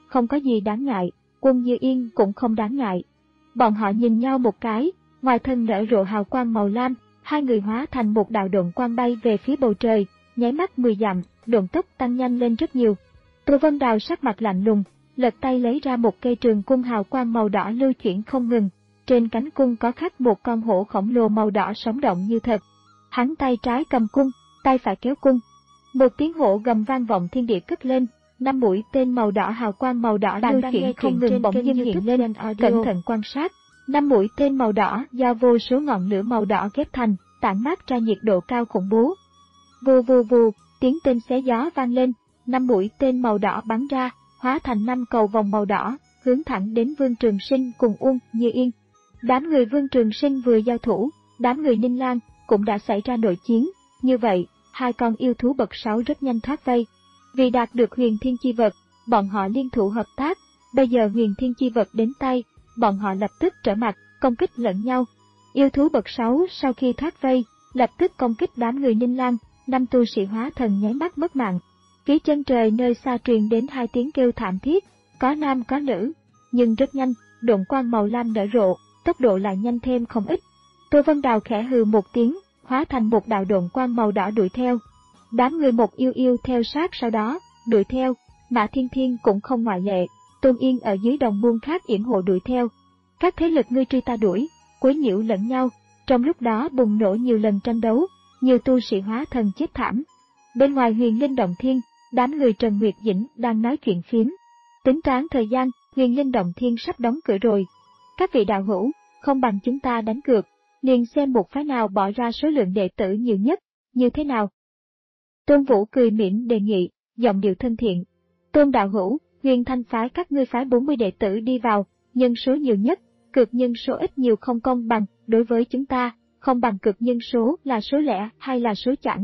không có gì đáng ngại, Uông Như Yên cũng không đáng ngại. Bọn họ nhìn nhau một cái, ngoài thân nở rộ hào quang màu lam, hai người hóa thành một đạo độn quang bay về phía bầu trời, nháy mắt mười dặm, độn tốc tăng nhanh lên rất nhiều. Tô Vân Đào sắc mặt lạnh lùng, lật tay lấy ra một cây trường cung hào quang màu đỏ lưu chuyển không ngừng, trên cánh cung có khắc một con hổ khổng lồ màu đỏ sống động như thật. Hắn tay trái cầm cung, tay phải kéo cung. Một tiếng hổ gầm vang vọng thiên địa cất lên, năm mũi tên màu đỏ hào quang màu đỏ lưu chuyển không ngừng bỗng dưng hiện lên, cẩn thận quan sát. Năm mũi tên màu đỏ do vô số ngọn lửa màu đỏ ghép thành, tản mát ra nhiệt độ cao khủng bố. Vù vù vù, tiếng tên xé gió vang lên, năm mũi tên màu đỏ bắn ra, hóa thành năm cầu vòng màu đỏ, hướng thẳng đến Vương Trường Sinh cùng Uông Như Yên. Đám người Vương Trường Sinh vừa giao thủ, đám người Ninh Lang cũng đã xảy ra nội chiến, như vậy, hai con yêu thú bậc sáu rất nhanh thoát vây. Vì đạt được huyền thiên chi vật, bọn họ liên thủ hợp tác, bây giờ huyền thiên chi vật đến tay, bọn họ lập tức trở mặt, công kích lẫn nhau. Yêu thú bậc sáu sau khi thoát vây, lập tức công kích đám người Ninh Lang, năm tu sĩ hóa thần nháy mắt mất mạng. Phía chân trời nơi xa truyền đến hai tiếng kêu thảm thiết, có nam có nữ, nhưng rất nhanh, độn quang màu lam nở rộ, tốc độ lại nhanh thêm không ít. Tô Vân Đào khẽ hừ một tiếng, hóa thành một đạo độn quang màu đỏ đuổi theo. Đám người Một Yêu Yêu theo sát sau đó, đuổi theo, Mã Thiên Thiên cũng không ngoại lệ, Tôn Yên ở dưới đồng muôn khác yểm hộ đuổi theo. Các thế lực ngươi truy ta đuổi, quấy nhiễu lẫn nhau, trong lúc đó bùng nổ nhiều lần tranh đấu, nhiều tu sĩ hóa thần chết thảm. Bên ngoài Huyền Linh Động Thiên, đám người Trần Nguyệt Dĩnh đang nói chuyện phiếm. Tính toán thời gian, Huyền Linh Động Thiên sắp đóng cửa rồi. Các vị đạo hữu, không bằng chúng ta đánh cược, liền xem một phái nào bỏ ra số lượng đệ tử nhiều nhất, như thế nào. Tôn Vũ cười mỉm đề nghị, giọng điệu thân thiện. Tôn đạo hữu, Huyền Thanh phái các ngươi phái bốn mươi đệ tử đi vào, nhân số nhiều nhất, cược nhân số ít nhiều không công bằng, đối với chúng ta, không bằng cược nhân số là số lẻ hay là số chẵn.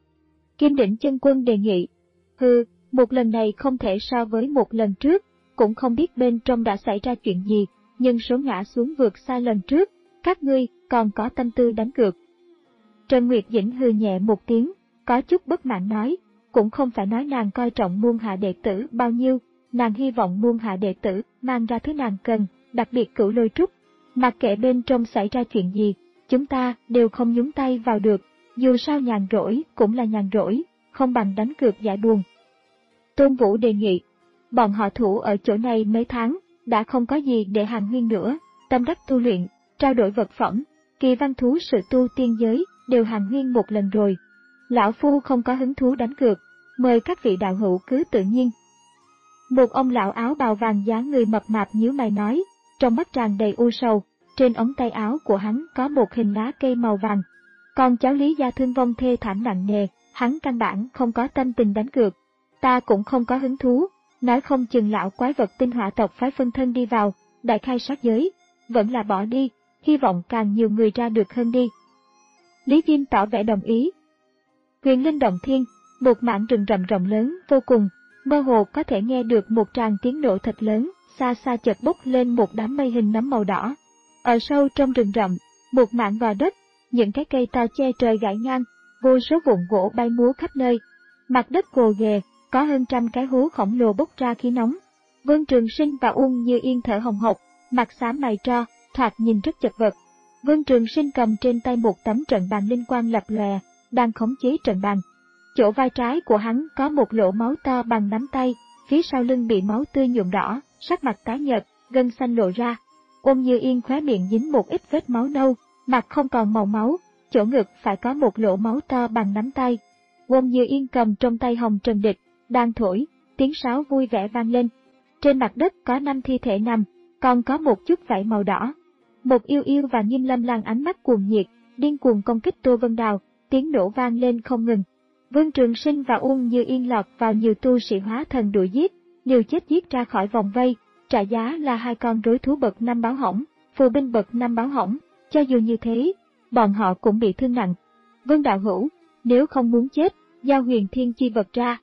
Kim Đỉnh Chân Quân đề nghị. Hừ, một lần này không thể so với một lần trước, cũng không biết bên trong đã xảy ra chuyện gì, nhân số ngã xuống vượt xa lần trước, các ngươi còn có tâm tư đánh cược. Trần Nguyệt Dĩnh hừ nhẹ một tiếng, có chút bất mãn nói, cũng không phải nói nàng coi trọng muôn hạ đệ tử bao nhiêu, nàng hy vọng muôn hạ đệ tử mang ra thứ nàng cần, đặc biệt Cửu Lôi Trúc. Mặc kệ bên trong xảy ra chuyện gì, chúng ta đều không nhúng tay vào được, dù sao nhàn rỗi cũng là nhàn rỗi, không bằng đánh cược giải buồn. Tôn Vũ đề nghị, bọn họ thủ ở chỗ này mấy tháng, đã không có gì để hàn huyên nữa, tâm đắc tu luyện, trao đổi vật phẩm, kỳ văn thú sự tu tiên giới, đều hàn huyên một lần rồi. Lão Phu không có hứng thú đánh cược, mời các vị đạo hữu cứ tự nhiên. Một ông lão áo bào vàng dáng người mập mạp nhíu mày nói, trong mắt tràn đầy u sầu, trên ống tay áo của hắn có một hình lá cây màu vàng. Còn cháu Lý gia thương vong thê thảm nặng nề, hắn căn bản không có tâm tình đánh cược. Ta cũng không có hứng thú, nói không chừng lão quái vật tinh hỏa tộc phái phân thân đi vào, đại khai sát giới, vẫn là bỏ đi, hy vọng càng nhiều người ra được hơn đi. Lý Diêm tỏ vẻ đồng ý. Huyền Linh Động Thiên, một mảng rừng rậm rộng lớn vô cùng, mơ hồ có thể nghe được một tràng tiếng nổ thật lớn, xa xa chợt bốc lên một đám mây hình nấm màu đỏ. Ở sâu trong rừng rậm, một mảng gò đất, những cái cây to che trời gãy ngang, vô số vụn gỗ bay múa khắp nơi. Mặt đất gồ ghề, có hơn trăm cái hố khổng lồ bốc ra khí nóng. Vương Trường Sinh và Uông Như Yên thở hồng hộc, mặt xám mày tro, thoạt nhìn rất chật vật. Vương Trường Sinh cầm trên tay một tấm trận bàn linh quang lập lòe, đang khống chế trận bàn. Chỗ vai trái của hắn có một lỗ máu to bằng nắm tay, phía sau lưng bị máu tươi nhuộm đỏ, sắc mặt tái nhợt, gân xanh lộ ra. Uông Như Yên khóe miệng dính một ít vết máu nâu, mặt không còn màu máu, chỗ ngực phải có một lỗ máu to bằng nắm tay. Uông Như Yên cầm trong tay hồng trần địch, đang thổi, tiếng sáo vui vẻ vang lên. Trên mặt đất có năm thi thể nằm, còn có một chút vảy màu đỏ. Một Yêu Yêu và Nghiêm Lâm Lang ánh mắt cuồng nhiệt, điên cuồng công kích Tô Vân Đào, tiếng nổ vang lên không ngừng. Vương Trường Sinh và Uông Như Yên lọt vào nhiều tu sĩ hóa thần đuổi giết, liều chết giết ra khỏi vòng vây, trả giá là hai con rối thú bậc năm báo hỏng, phù binh bậc năm báo hỏng. Cho dù như thế, bọn họ cũng bị thương nặng. Vương đạo hữu, nếu không muốn chết, giao huyền thiên chi vật ra.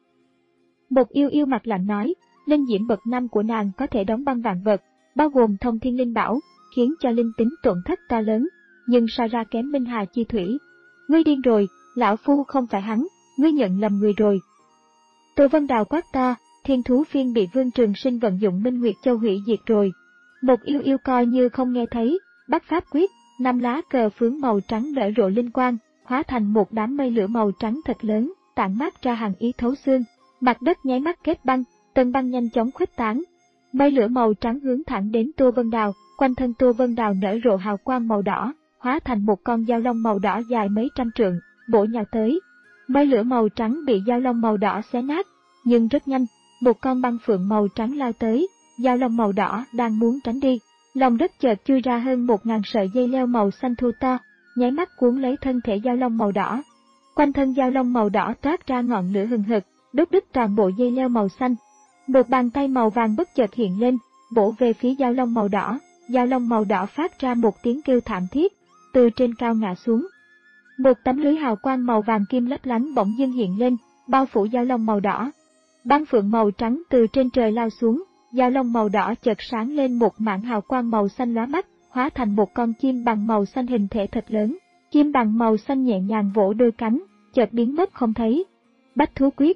Một Yêu Yêu mặt lạnh nói, linh diễm bậc năm của nàng có thể đóng băng vạn vật, bao gồm thông thiên linh bảo, khiến cho linh tính tổn thất to lớn, nhưng so ra kém minh hà chi thủy. Ngươi điên rồi, lão phu không phải hắn, ngươi nhận lầm người rồi. Tô Vân Đào quát to, thiên thú phiên bị Vương Trường Sinh vận dụng Minh Nguyệt Châu hủy diệt rồi. Một yêu yêu coi như không nghe thấy, bắt pháp quyết, năm lá cờ phướng màu trắng nở rộ linh quang, hóa thành một đám mây lửa màu trắng thật lớn, tản mát ra hàn ý thấu xương. Mặt đất nháy mắt kết băng, tầng băng nhanh chóng khuếch tán. Mây lửa màu trắng hướng thẳng đến Tô Vân Đào, quanh thân Tô Vân Đào nở rộ hào quang màu đỏ, hóa thành một con dao long màu đỏ dài mấy trăm trượng, bổ nhào tới. Mây lửa màu trắng bị dao long màu đỏ xé nát, nhưng rất nhanh, một con băng phượng màu trắng lao tới, dao long màu đỏ đang muốn tránh đi, lòng đất chợt chui ra hơn một ngàn sợi dây leo màu xanh thô to, nháy mắt cuốn lấy thân thể dao long màu đỏ. Quanh thân dao long màu đỏ toát ra ngọn lửa hừng hực, đốt đứt toàn bộ dây leo màu xanh. Một bàn tay màu vàng bất chợt hiện lên, bổ về phía dao long màu đỏ, dao long màu đỏ phát ra một tiếng kêu thảm thiết, từ trên cao ngã xuống. Một tấm lưới hào quang màu vàng kim lấp lánh bỗng dưng hiện lên, bao phủ dao long màu đỏ. Băng phượng màu trắng từ trên trời lao xuống, dao long màu đỏ chợt sáng lên một mảng hào quang màu xanh lóa mắt, hóa thành một con chim bằng màu xanh hình thể thật lớn. Chim bằng màu xanh nhẹ nhàng vỗ đôi cánh, chợt biến mất không thấy. Bách thú quyết.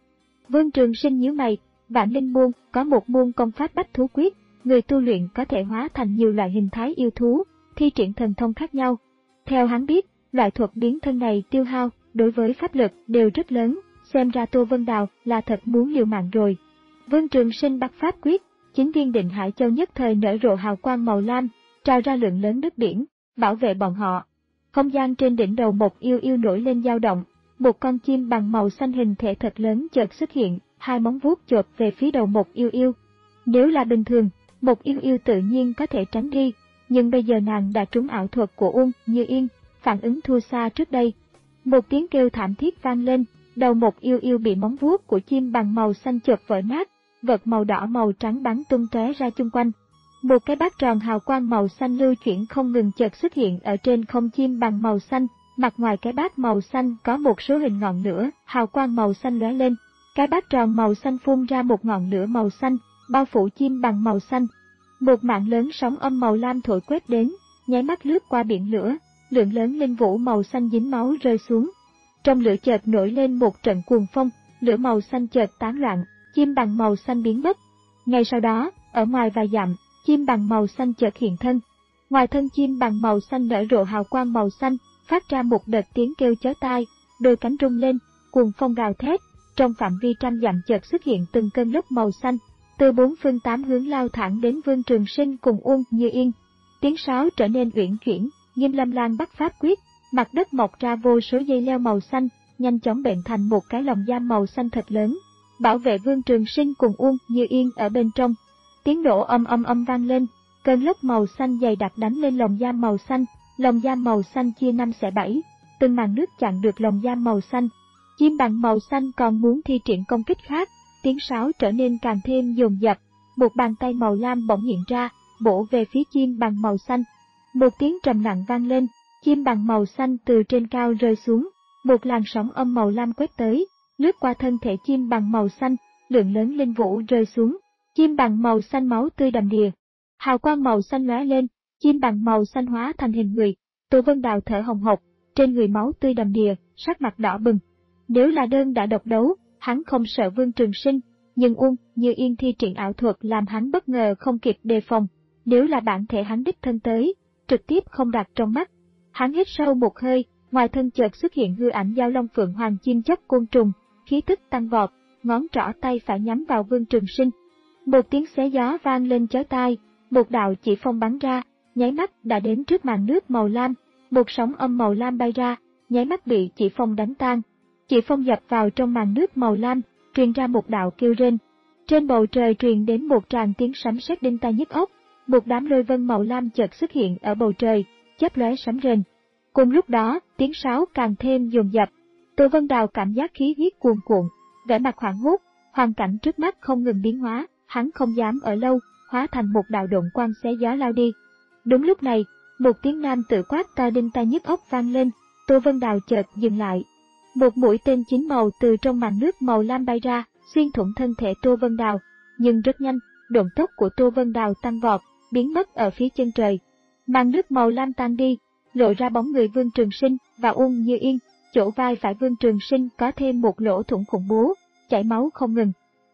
Vương Trường Sinh nhíu mày, Vạn Linh môn có một môn công pháp bách thú quyết, người tu luyện có thể hóa thành nhiều loại hình thái yêu thú, thi triển thần thông khác nhau. Theo hắn biết, loại thuật biến thân này tiêu hao đối với pháp lực đều rất lớn, xem ra Tô Vân Đào là thật muốn liều mạng rồi. Vương Trường Sinh bắt pháp quyết, chín viên định hải châu nhất thời nở rộ hào quang màu lam, trào ra lượng lớn nước biển, bảo vệ bọn họ. Không gian trên đỉnh đầu một yêu yêu nổi lên dao động, một con chim bằng màu xanh hình thể thật lớn chợt xuất hiện, hai móng vuốt chộp về phía đầu một yêu yêu. Nếu là bình thường, một yêu yêu tự nhiên có thể tránh đi, nhưng bây giờ nàng đã trúng ảo thuật của Uông Như Yên, phản ứng thua xa trước đây. Một tiếng kêu thảm thiết vang lên, đầu một yêu yêu bị móng vuốt của chim bằng màu xanh chộp vỡ nát, vật màu đỏ màu trắng bắn tung tóe ra chung quanh. Một cái bát tròn hào quang màu xanh lưu chuyển không ngừng chợt xuất hiện ở trên không chim bằng màu xanh, mặt ngoài cái bát màu xanh có một số hình ngọn lửa, hào quang màu xanh lóe lên. Cái bát tròn màu xanh phun ra một ngọn lửa màu xanh, bao phủ chim bằng màu xanh. Một mạng lớn sóng âm màu lam thổi quét đến, nháy mắt lướt qua biển lửa, lượng lớn linh vũ màu xanh dính máu rơi xuống. Trong lửa chợt nổi lên một trận cuồng phong, lửa màu xanh chợt tán loạn, chim bằng màu xanh biến mất. Ngay sau đó, ở ngoài vài dặm, chim bằng màu xanh chợt hiện thân. Ngoài thân chim bằng màu xanh nở rộ hào quang màu xanh, phát ra một đợt tiếng kêu chói tai, đôi cánh rung lên, cuồng phong gào thét. Trong phạm vi trăm dặm chợt xuất hiện từng cơn lốc màu xanh, từ bốn phương tám hướng lao thẳng đến Vương Trường Sinh cùng Uông Như Yên. Tiếng sáo trở nên uyển chuyển, Nghiêm Lâm Lan bắt pháp quyết, mặt đất mọc ra vô số dây leo màu xanh, nhanh chóng bệnh thành một cái lồng giam màu xanh thật lớn, bảo vệ Vương Trường Sinh cùng Uông Như Yên ở bên trong. Tiếng nổ âm âm âm vang lên, cơn lốc màu xanh dày đặc đánh lên lồng giam màu xanh, lồng giam màu xanh chia năm xẻ bảy, từng màn nước chặn được lồng giam màu xanh. Chim bằng màu xanh còn muốn thi triển công kích khác, tiếng sáo trở nên càng thêm dồn dập, một bàn tay màu lam bỗng hiện ra, bổ về phía chim bằng màu xanh. Một tiếng trầm nặng vang lên, chim bằng màu xanh từ trên cao rơi xuống, một làn sóng âm màu lam quét tới, lướt qua thân thể chim bằng màu xanh, lượng lớn linh vũ rơi xuống, chim bằng màu xanh máu tươi đầm đìa. Hào quang màu xanh lóe lên, chim bằng màu xanh hóa thành hình người, Tô Vân Đào thở hồng hộc, trên người máu tươi đầm đìa, sắc mặt đỏ bừng. Nếu là đơn đã độc đấu, hắn không sợ Vương Trường Sinh, nhưng Uông Như Yên thi triển ảo thuật làm hắn bất ngờ không kịp đề phòng. Nếu là bản thể hắn đích thân tới, trực tiếp không đặt trong mắt. Hắn hít sâu một hơi, ngoài thân chợt xuất hiện hư ảnh giao long phượng hoàng chim chóc côn trùng, khí tức tăng vọt, ngón trỏ tay phải nhắm vào Vương Trường Sinh. Một tiếng xé gió vang lên chói tai, một đạo chỉ phong bắn ra, nháy mắt đã đến trước màn nước màu lam, một sóng âm màu lam bay ra, nháy mắt bị chỉ phong đánh tan. Chỉ phong dập vào trong màn nước màu lam, truyền ra một đạo kêu rên. Trên bầu trời truyền đến một tràng tiếng sấm sét đinh tai nhức óc, một đám lôi vân màu lam chợt xuất hiện ở bầu trời, chớp lóe sấm rền. Cùng lúc đó, tiếng sáo càng thêm dồn dập. Tô Vân Đào cảm giác khí huyết cuồn cuộn, vẻ mặt hoảng hốt, hoàn cảnh trước mắt không ngừng biến hóa, hắn không dám ở lâu, hóa thành một đạo độn quang xé gió lao đi. Đúng lúc này, một tiếng nam tự quát to đinh tai nhức óc vang lên, Tô Vân Đào chợt dừng lại. Một mũi tên chín màu từ trong màn nước màu lam bay ra, xuyên thủng thân thể Tô Vân Đào, nhưng rất nhanh, độn tốc của Tô Vân Đào tăng vọt, biến mất ở phía chân trời. Màn nước màu lam tan đi, lộ ra bóng người Vương Trường Sinh và Uông Như Yên, chỗ vai phải Vương Trường Sinh có thêm một lỗ thủng khủng bố, chảy máu không ngừng.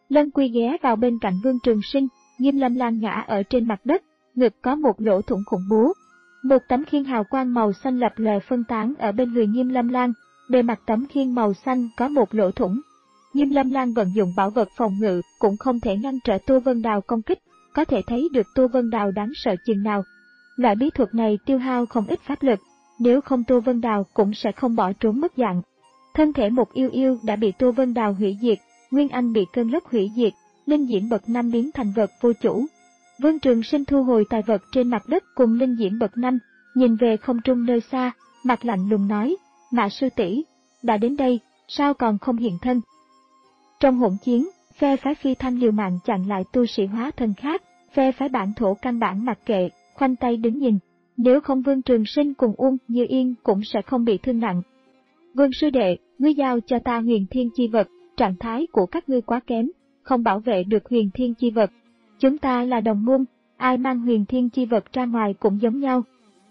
Lân Quy ghé vào bên cạnh Vương Trường Sinh, Nghiêm Lâm Lan ngã ở trên mặt đất, ngực có một lỗ thủng khủng bố. Một tấm khiên hào quang màu xanh lập lòe phân tán ở bên người Nghiêm Lâm Lan, bề mặt tấm khiên màu xanh có một lỗ thủng. Nghiêm Lâm Lan vận dụng bảo vật phòng ngự cũng không thể ngăn trở Tô Vân Đào công kích, có thể thấy được Tô Vân Đào đáng sợ chừng nào. Loại bí thuật này tiêu hao không ít pháp lực, nếu không Tô Vân Đào cũng sẽ không bỏ trốn mất dạng. Thân thể một yêu yêu đã bị Tô Vân Đào hủy diệt, Nguyên Anh bị cơn lốc hủy diệt, linh diễm bậc năm biến thành vật vô chủ. Vương Trường Sinh thu hồi tài vật trên mặt đất cùng linh diễm bậc năm, nhìn về không trung nơi xa, mặt lạnh lùng nói, Mã sư tỷ, đã đến đây, sao còn không hiện thân? Trong hỗn chiến, phe phái Phi Thanh liều mạng chặn lại tu sĩ hóa thân khác, phe phái Bản Thổ căn bản mặc kệ, khoanh tay đứng nhìn. Nếu không Vương Trường Sinh cùng Uông Như Yên cũng sẽ không bị thương nặng. Vương sư đệ, ngươi giao cho ta huyền thiên chi vật, trạng thái của các ngươi quá kém, không bảo vệ được huyền thiên chi vật. Chúng ta là đồng môn, ai mang huyền thiên chi vật ra ngoài cũng giống nhau.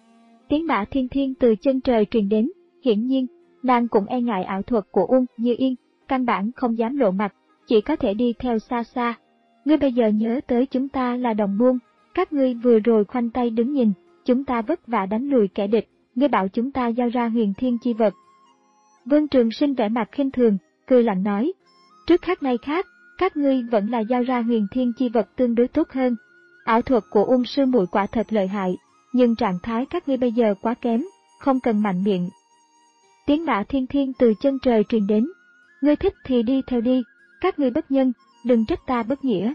Tiếng Mã Thiên Thiên từ chân trời truyền đến, hiển nhiên, nàng cũng e ngại ảo thuật của Uông Như Yên, căn bản không dám lộ mặt, chỉ có thể đi theo xa xa. Ngươi bây giờ nhớ tới chúng ta là đồng môn, các ngươi vừa rồi khoanh tay đứng nhìn, chúng ta vất vả đánh lùi kẻ địch, ngươi bảo chúng ta giao ra huyền thiên chi vật. Vương Trường Sinh vẻ mặt khinh thường, cười lạnh nói, trước khác nay khác, các ngươi vẫn là giao ra huyền thiên chi vật tương đối tốt hơn. Ảo thuật của Uông sư muội quả thật lợi hại, nhưng trạng thái các ngươi bây giờ quá kém, không cần mạnh miệng. Tiếng Mã Thiên Thiên từ chân trời truyền đến, ngươi thích thì đi theo đi, các ngươi bất nhân, đừng trách ta bất nghĩa.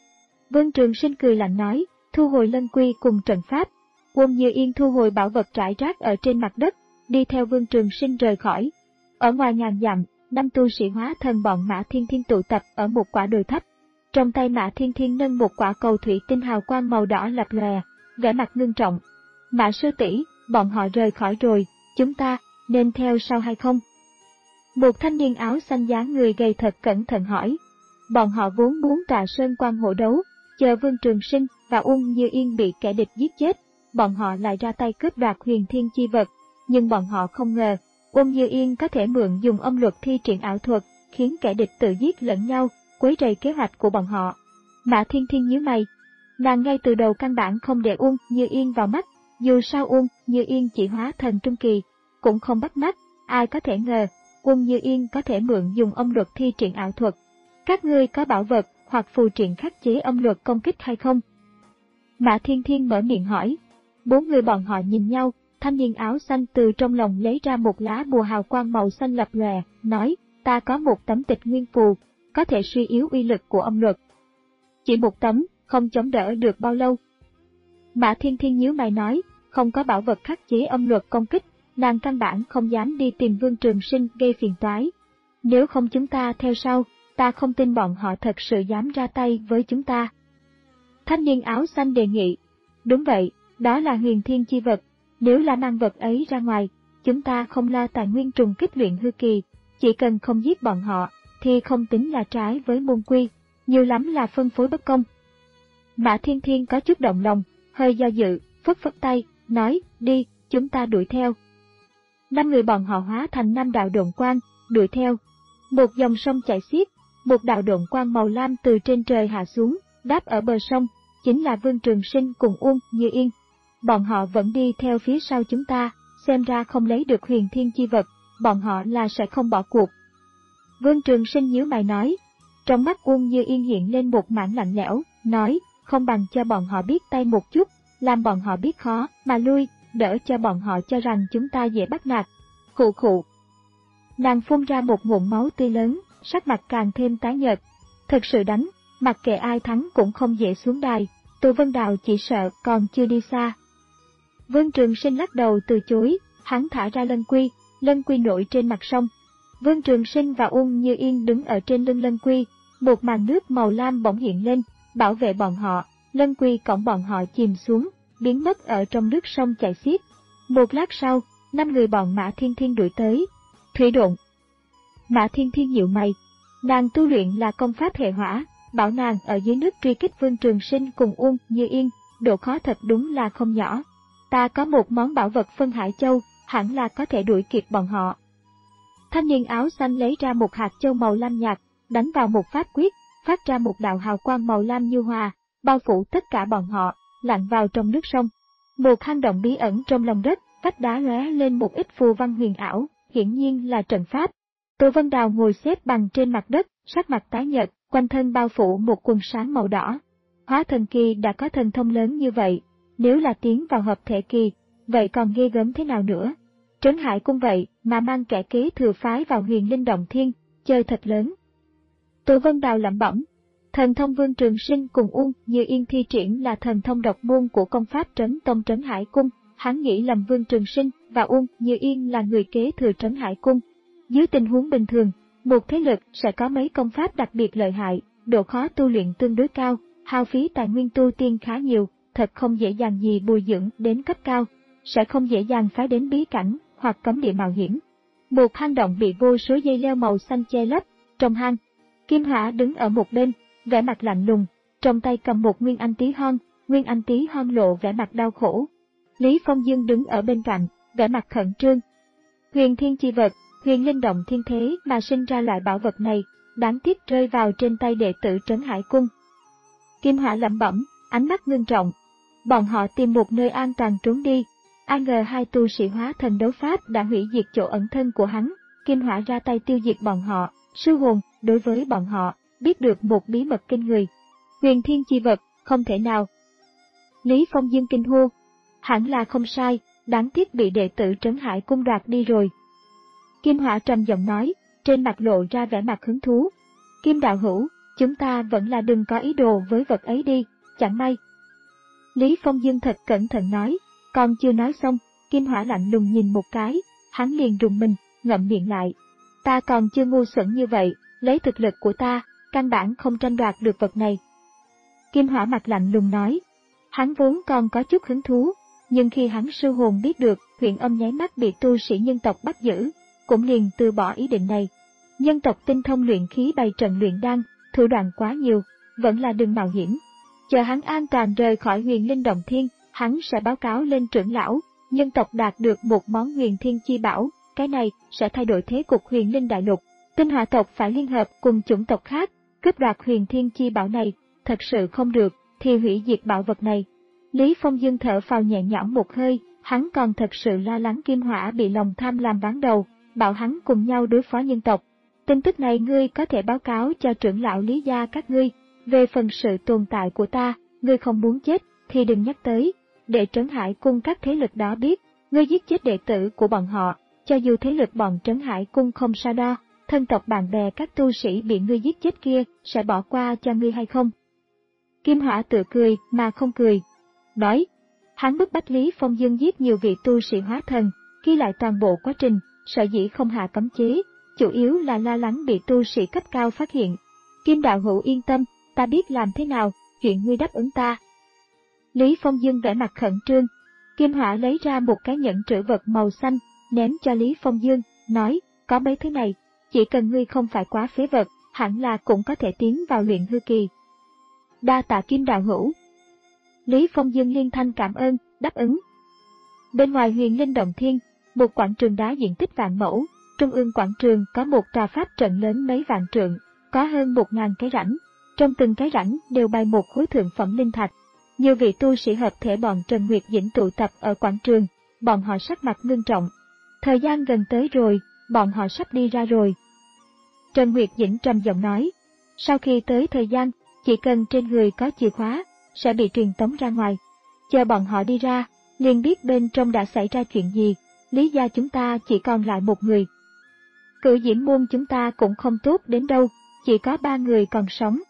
Vương Trường Sinh cười lạnh nói, thu hồi Lân Quy cùng trận pháp. Uông Như Yên thu hồi bảo vật trải rác ở trên mặt đất, đi theo Vương Trường Sinh rời khỏi. Ở ngoài ngàn dặm, năm tu sĩ hóa thân bọn Mã Thiên Thiên tụ tập ở một quả đồi thấp. Trong tay Mã Thiên Thiên nâng một quả cầu thủy tinh hào quang màu đỏ lập lòe, vẻ mặt ngưng trọng. Mã sư tỷ, bọn họ rời khỏi rồi, chúng ta nên theo sau hay không? Một thanh niên áo xanh dáng người gầy thật cẩn thận hỏi. Bọn họ vốn muốn tọa sơn quan hộ đấu, chờ Vương Trường Sinh và Uông Như Yên bị kẻ địch giết chết, bọn họ lại ra tay cướp đoạt huyền thiên chi vật, nhưng bọn họ không ngờ, Uông Như Yên có thể mượn dùng âm luật thi triển ảo thuật, khiến kẻ địch tự giết lẫn nhau, quấy rầy kế hoạch của bọn họ. Mã Thiên Thiên nhíu mày, nàng ngay từ đầu căn bản không để Uông Như Yên vào mắt, dù sao Uông Như Yên chỉ hóa thần trung kỳ, cũng không bắt mắt, ai có thể ngờ, Uông Như Yên có thể mượn dùng âm luật thi triển ảo thuật. Các ngươi có bảo vật hoặc phù triện khắc chế âm luật công kích hay không? Mã Thiên Thiên mở miệng hỏi. Bốn người bọn họ nhìn nhau, thanh niên áo xanh từ trong lòng lấy ra một lá bùa hào quang màu xanh lập lòe, nói, ta có một tấm tịch nguyên phù, có thể suy yếu uy lực của âm luật. Chỉ một tấm, không chống đỡ được bao lâu. Mã Thiên Thiên nhíu mày nói, không có bảo vật khắc chế âm luật công kích, nàng căn bản không dám đi tìm Vương Trường Sinh gây phiền toái. Nếu không chúng ta theo sau, ta không tin bọn họ thật sự dám ra tay với chúng ta. Thanh niên áo xanh đề nghị, đúng vậy, đó là huyền thiên chi vật, nếu là mang vật ấy ra ngoài, chúng ta không lo tài nguyên trùng kích luyện hư kỳ, chỉ cần không giết bọn họ, thì không tính là trái với môn quy, nhiều lắm là phân phối bất công. Mã Thiên Thiên có chút động lòng, hơi do dự, phất phất tay, nói, đi, chúng ta đuổi theo. Năm người bọn họ hóa thành năm đạo độn quang, đuổi theo. Một dòng sông chảy xiết, một đạo độn quang màu lam từ trên trời hạ xuống, đáp ở bờ sông, chính là Vương Trường Sinh cùng Uông Như Yên. Bọn họ vẫn đi theo phía sau chúng ta, xem ra không lấy được huyền thiên chi vật, bọn họ là sẽ không bỏ cuộc. Vương Trường Sinh nhíu mày nói, trong mắt Uông Như Yên hiện lên một mảng lạnh lẽo, nói, không bằng cho bọn họ biết tay một chút, làm bọn họ biết khó mà lui, đỡ cho bọn họ cho rằng chúng ta dễ bắt nạt. Khụ khụ. Nàng phun ra một ngụm máu tươi lớn, sắc mặt càng thêm tái nhợt. Thật sự đánh, mặc kệ ai thắng cũng không dễ xuống đài, Tô Vân Đào chỉ sợ còn chưa đi xa. Vương Trường Sinh lắc đầu từ chối, hắn thả ra Lân Quy, Lân Quy nổi trên mặt sông. Vương Trường Sinh và Uông Như Yên đứng ở trên lưng Lân Quy, một màn nước màu lam bỗng hiện lên, bảo vệ bọn họ, Lân Quy cõng bọn họ chìm xuống, biến mất ở trong nước sông chảy xiết. Một lát sau, năm người bọn Mã Thiên Thiên đuổi tới. Thủy độn. Mã Thiên Thiên nhíu mày, nàng tu luyện là công pháp hệ hỏa, bảo nàng ở dưới nước truy kích Vương Trường Sinh cùng Uông Như Yên, độ khó thật đúng là không nhỏ. Ta có một món bảo vật Phân Hải Châu, hẳn là có thể đuổi kịp bọn họ. Thanh niên áo xanh lấy ra một hạt châu màu lam nhạt, đánh vào một pháp quyết, phát ra một đạo hào quang màu lam nhu hòa, bao phủ tất cả bọn họ, lặn vào trong nước sông. Một hang động bí ẩn trong lòng đất, vách đá lóe lên một ít phù văn huyền ảo, hiển nhiên là trận pháp. Tô Vân Đào ngồi xếp bằng trên mặt đất, sắc mặt tái nhợt, quanh thân bao phủ một quần sáng màu đỏ. Hóa thần kỳ đã có thần thông lớn như vậy, nếu là tiến vào hợp thể kỳ, vậy còn ghê gớm thế nào nữa? Trấn Hải Cung vậy mà mang kẻ kế thừa phái vào Huyền Linh Động Thiên, chơi thật lớn. Tô Vân Đào lẩm bẩm, thần thông Vương Trường Sinh cùng Uông Như Yên thi triển là thần thông độc môn của công pháp Trấn Tông Trấn Hải Cung, hắn nghĩ lầm Vương Trường Sinh và Uông Như Yên là người kế thừa Trấn Hải Cung. Dưới tình huống bình thường, một thế lực sẽ có mấy công pháp đặc biệt lợi hại, độ khó tu luyện tương đối cao, hao phí tài nguyên tu tiên khá nhiều, thật không dễ dàng gì bồi dưỡng đến cấp cao, sẽ không dễ dàng phái đến bí cảnh hoặc cấm địa mạo hiểm. Một hang động bị vô số dây leo màu xanh che lấp, trong hang, Kim Hỏa đứng ở một bên, vẻ mặt lạnh lùng, trong tay cầm một nguyên anh tí hon, nguyên anh tí hon lộ vẻ mặt đau khổ. Lý Phong Dương đứng ở bên cạnh, vẻ mặt khẩn trương. Huyền thiên chi vật, Huyền Linh Động Thiên thế mà sinh ra loại bảo vật này, đáng tiếc rơi vào trên tay đệ tử Trấn Hải Cung. Kim Hỏa lẩm bẩm, ánh mắt ngưng trọng. Bọn họ tìm một nơi an toàn trốn đi, ai ngờ hai tu sĩ hóa thần đấu pháp đã hủy diệt chỗ ẩn thân của hắn. Kim Hỏa ra tay tiêu diệt bọn họ, sư hồn, đối với bọn họ, biết được một bí mật kinh người. Huyền thiên chi vật, không thể nào. Lý Phong Dương kinh hô, hẳn là không sai, đáng tiếc bị đệ tử Trấn Hải Cung đoạt đi rồi. Kim Hỏa trầm giọng nói, trên mặt lộ ra vẻ mặt hứng thú. Kim đạo hữu, chúng ta vẫn là đừng có ý đồ với vật ấy đi, chẳng may. Lý Phong Dương thật cẩn thận nói, còn chưa nói xong, Kim Hỏa lạnh lùng nhìn một cái, hắn liền rùng mình, ngậm miệng lại. Ta còn chưa ngu xuẩn như vậy, lấy thực lực của ta, căn bản không tranh đoạt được vật này. Kim Hỏa mặt lạnh lùng nói, hắn vốn còn có chút hứng thú, nhưng khi hắn sư hồn biết được Huyền Âm nháy mắt bị tu sĩ nhân tộc bắt giữ, cũng liền từ bỏ ý định này. Nhân tộc tinh thông luyện khí bày trận luyện đan, thủ đoạn quá nhiều, vẫn là đừng mạo hiểm. Chờ hắn an toàn rời khỏi Huyền Linh Động Thiên, hắn sẽ báo cáo lên trưởng lão, nhân tộc đạt được một món Huyền Thiên Chi Bảo, cái này sẽ thay đổi thế cục Huyền Linh Đại Lục. Tinh Hỏa tộc phải liên hợp cùng chủng tộc khác, cướp đoạt Huyền Thiên Chi Bảo này, thật sự không được, thì hủy diệt bảo vật này. Lý Phong Dương thở phào nhẹ nhõm một hơi, hắn còn thật sự lo lắng Kim Hỏa bị lòng tham làm ván đầu, bảo hắn cùng nhau đối phó nhân tộc. Tin tức này ngươi có thể báo cáo cho trưởng lão Lý gia các ngươi, về phần sự tồn tại của ta, ngươi không muốn chết, thì đừng nhắc tới, để Trấn Hải Cung các thế lực đó biết, ngươi giết chết đệ tử của bọn họ, cho dù thế lực bọn Trấn Hải Cung không sao đo, thân tộc bạn bè các tu sĩ bị ngươi giết chết kia sẽ bỏ qua cho ngươi hay không? Kim Hỏa tự cười mà không cười, nói, hắn bức bách Lý Phong Dương giết nhiều vị tu sĩ hóa thần, ghi lại toàn bộ quá trình, sở dĩ không hạ cấm chế, chủ yếu là lo lắng bị tu sĩ cấp cao phát hiện. Kim đạo hữu yên tâm, ta biết làm thế nào, chuyện ngươi đáp ứng ta. Lý Phong Dương vẻ mặt khẩn trương. Kim Hỏa lấy ra một cái nhẫn trữ vật màu xanh, ném cho Lý Phong Dương, nói, có mấy thứ này, chỉ cần ngươi không phải quá phế vật, hẳn là cũng có thể tiến vào luyện hư kỳ. Đa tạ Kim đạo hữu. Lý Phong Dương liên thanh cảm ơn, đáp ứng. Bên ngoài Huyền Linh Động Thiên, một quảng trường đá diện tích vạn mẫu, trung ương quảng trường có một tòa pháp trận lớn mấy vạn trượng, có hơn một ngàn cái rãnh, trong từng cái rãnh đều bày một khối thượng phẩm linh thạch. Nhiều vị tu sĩ hợp thể bọn Trần Nguyệt Dĩnh tụ tập ở quảng trường, bọn họ sắc mặt ngưng trọng. Thời gian gần tới rồi, bọn họ sắp đi ra rồi. Trần Nguyệt Dĩnh trầm giọng nói, sau khi tới thời gian, chỉ cần trên người có chìa khóa, sẽ bị truyền tống ra ngoài. Chờ bọn họ đi ra, liền biết bên trong đã xảy ra chuyện gì. Lý gia chúng ta chỉ còn lại một người. Cửu Diễm môn chúng ta cũng không tốt đến đâu, chỉ có ba người còn sống.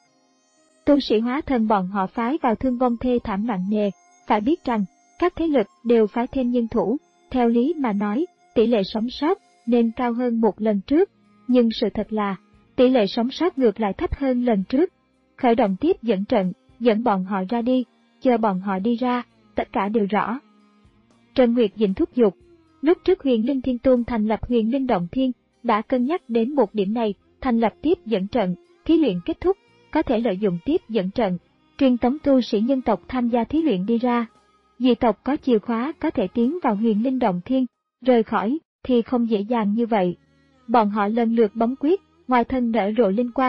Tu sĩ hóa thần bọn họ phái vào thương vong thê thảm nặng nề, phải biết rằng, các thế lực đều phái thêm nhân thủ, theo lý mà nói, tỷ lệ sống sót nên cao hơn một lần trước, nhưng sự thật là, tỷ lệ sống sót ngược lại thấp hơn lần trước. Khởi động tiếp dẫn trận, dẫn bọn họ ra đi, chờ bọn họ đi ra, tất cả đều rõ. Trần Nguyệt Dĩnh thúc giục. Lúc trước Huyền Linh Thiên Tôn thành lập Huyền Linh Động Thiên, đã cân nhắc đến một điểm này, thành lập tiếp dẫn trận, thí luyện kết thúc, có thể lợi dụng tiếp dẫn trận, truyền tống tu sĩ nhân tộc tham gia thí luyện đi ra. Dị tộc có chìa khóa có thể tiến vào Huyền Linh Động Thiên, rời khỏi thì không dễ dàng như vậy. Bọn họ lần lượt bấm quyết, ngoài thân nở rộ linh quang,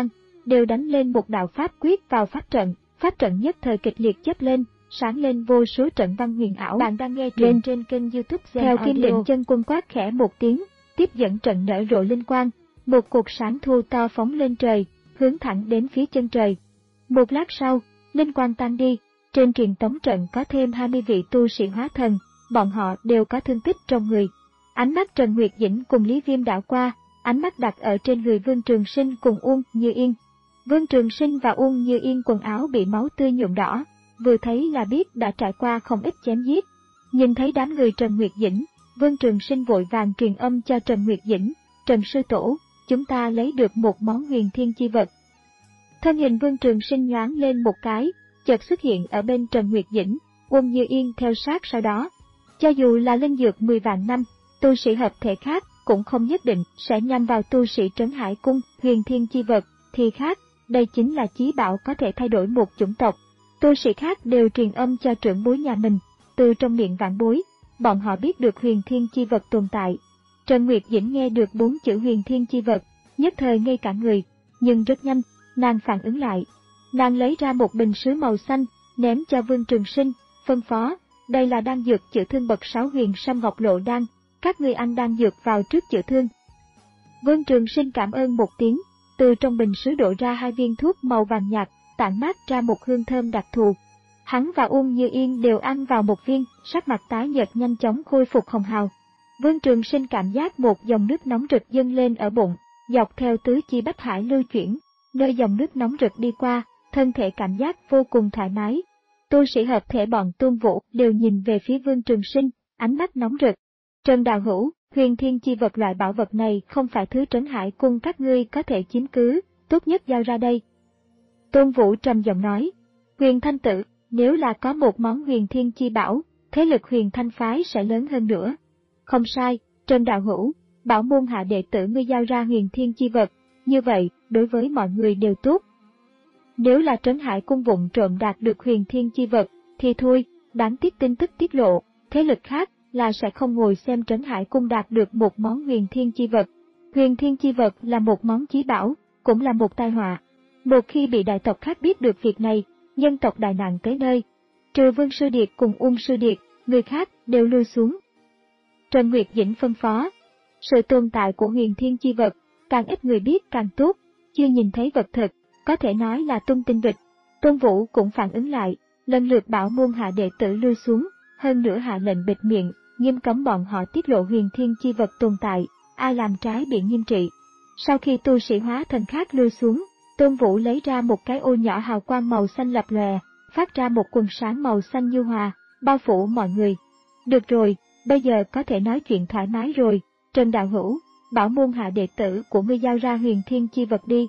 đều đánh lên một đạo pháp quyết vào pháp trận, pháp trận nhất thời kịch liệt chớp lên, sáng lên vô số trận văn huyền ảo. Bạn đang nghe truyện trên kênh YouTube Gen Theo Audio. Kim Định Chân Quân quát khẽ một tiếng, tiếp dẫn trận nở rộ linh quang, một cột sáng thu to phóng lên trời, hướng thẳng đến phía chân trời. Một lát sau, linh quang tan đi, trên truyền tống trận có thêm hai mươi vị tu sĩ hóa thần, bọn họ đều có thương tích trong người. Ánh mắt Trần Nguyệt Dĩnh cùng Lý Viêm đảo qua, ánh mắt đặt ở trên người Vương Trường Sinh cùng Uông Như Yên. Vương Trường Sinh và Uông Như Yên quần áo bị máu tươi nhuộm đỏ, vừa thấy là biết đã trải qua không ít chém giết. Nhìn thấy đám người Trần Nguyệt Dĩnh, Vương Trường Sinh vội vàng truyền âm cho Trần Nguyệt Dĩnh, Trần sư tổ, chúng ta lấy được một món huyền thiên chi vật. Thân hình Vương Trường Sinh nhoáng lên một cái, chợt xuất hiện ở bên Trần Nguyệt Dĩnh, Uông Như Yên theo sát sau đó. Cho dù là linh dược mười vạn năm, tu sĩ hợp thể khác cũng không nhất định sẽ nhằm vào tu sĩ Trấn Hải Cung. Huyền thiên chi vật thì khác, đây chính là chí bảo có thể thay đổi một chủng tộc. Tu sĩ khác đều truyền âm cho trưởng bối nhà mình, từ trong miệng vạn bối, bọn họ biết được huyền thiên chi vật tồn tại. Trần Nguyệt Dĩnh nghe được bốn chữ huyền thiên chi vật, nhất thời ngây cả người, nhưng rất nhanh, nàng phản ứng lại. Nàng lấy ra một bình sứ màu xanh, ném cho Vương Trường Sinh, phân phó, đây là đan dược chữa thương bậc sáu huyền sâm ngọc lộ đan, các ngươi ăn đan dược vào trước chữa thương. Vương Trường Sinh cảm ơn một tiếng, từ trong bình sứ đổ ra hai viên thuốc màu vàng nhạt, tản mát ra một hương thơm đặc thù. Hắn và Uông Như Yên đều ăn vào một viên, sắc mặt tái nhợt nhanh chóng khôi phục hồng hào. Vương Trường Sinh cảm giác một dòng nước nóng rực dâng lên ở bụng, dọc theo tứ chi bách hải lưu chuyển, nơi dòng nước nóng rực đi qua, thân thể cảm giác vô cùng thoải mái. Tu sĩ hợp thể bọn Tôn Vũ đều nhìn về phía Vương Trường Sinh, ánh mắt nóng rực. Trần đạo hữu, huyền thiên chi vật loại bảo vật này không phải thứ Trấn Hải Cung các ngươi có thể chiếm cứ, tốt nhất giao ra đây. Tôn Vũ trầm giọng nói, Huyền Thanh Tử, nếu là có một món huyền thiên chi bảo, thế lực Huyền Thanh phái sẽ lớn hơn nữa. Không sai, Trần đạo hữu, bảo môn hạ đệ tử ngươi giao ra huyền thiên chi vật, như vậy, đối với mọi người đều tốt. Nếu là Trấn Hải Cung vụng trộm đạt được huyền thiên chi vật, thì thôi, đáng tiếc tin tức tiết lộ, thế lực khác là sẽ không ngồi xem Trấn Hải Cung đạt được một món huyền thiên chi vật. Huyền thiên chi vật là một món chí bảo, cũng là một tai họa. Một khi bị đại tộc khác biết được việc này, nhân tộc đại nạn tới nơi. Trừ Vương Sư Điệt cùng Uông Sư Điệt, người khác đều lui xuống. Trần Nguyệt Dĩnh phân phó, sự tồn tại của huyền thiên chi vật, càng ít người biết càng tốt, chưa nhìn thấy vật thực, có thể nói là tung tin vịt. Tôn Vũ cũng phản ứng lại, lần lượt bảo môn hạ đệ tử lui xuống, hơn nữa hạ lệnh bịt miệng, nghiêm cấm bọn họ tiết lộ huyền thiên chi vật tồn tại, ai làm trái bị nghiêm trị. Sau khi tu sĩ hóa thần khác lui xuống, Tôn Vũ lấy ra một cái ô nhỏ hào quang màu xanh lập lòe, phát ra một quần sáng màu xanh nhu hòa, bao phủ mọi người. Được rồi, bây giờ có thể nói chuyện thoải mái rồi, Trần đạo hữu, bảo môn hạ đệ tử của ngươi giao ra huyền thiên chi vật đi.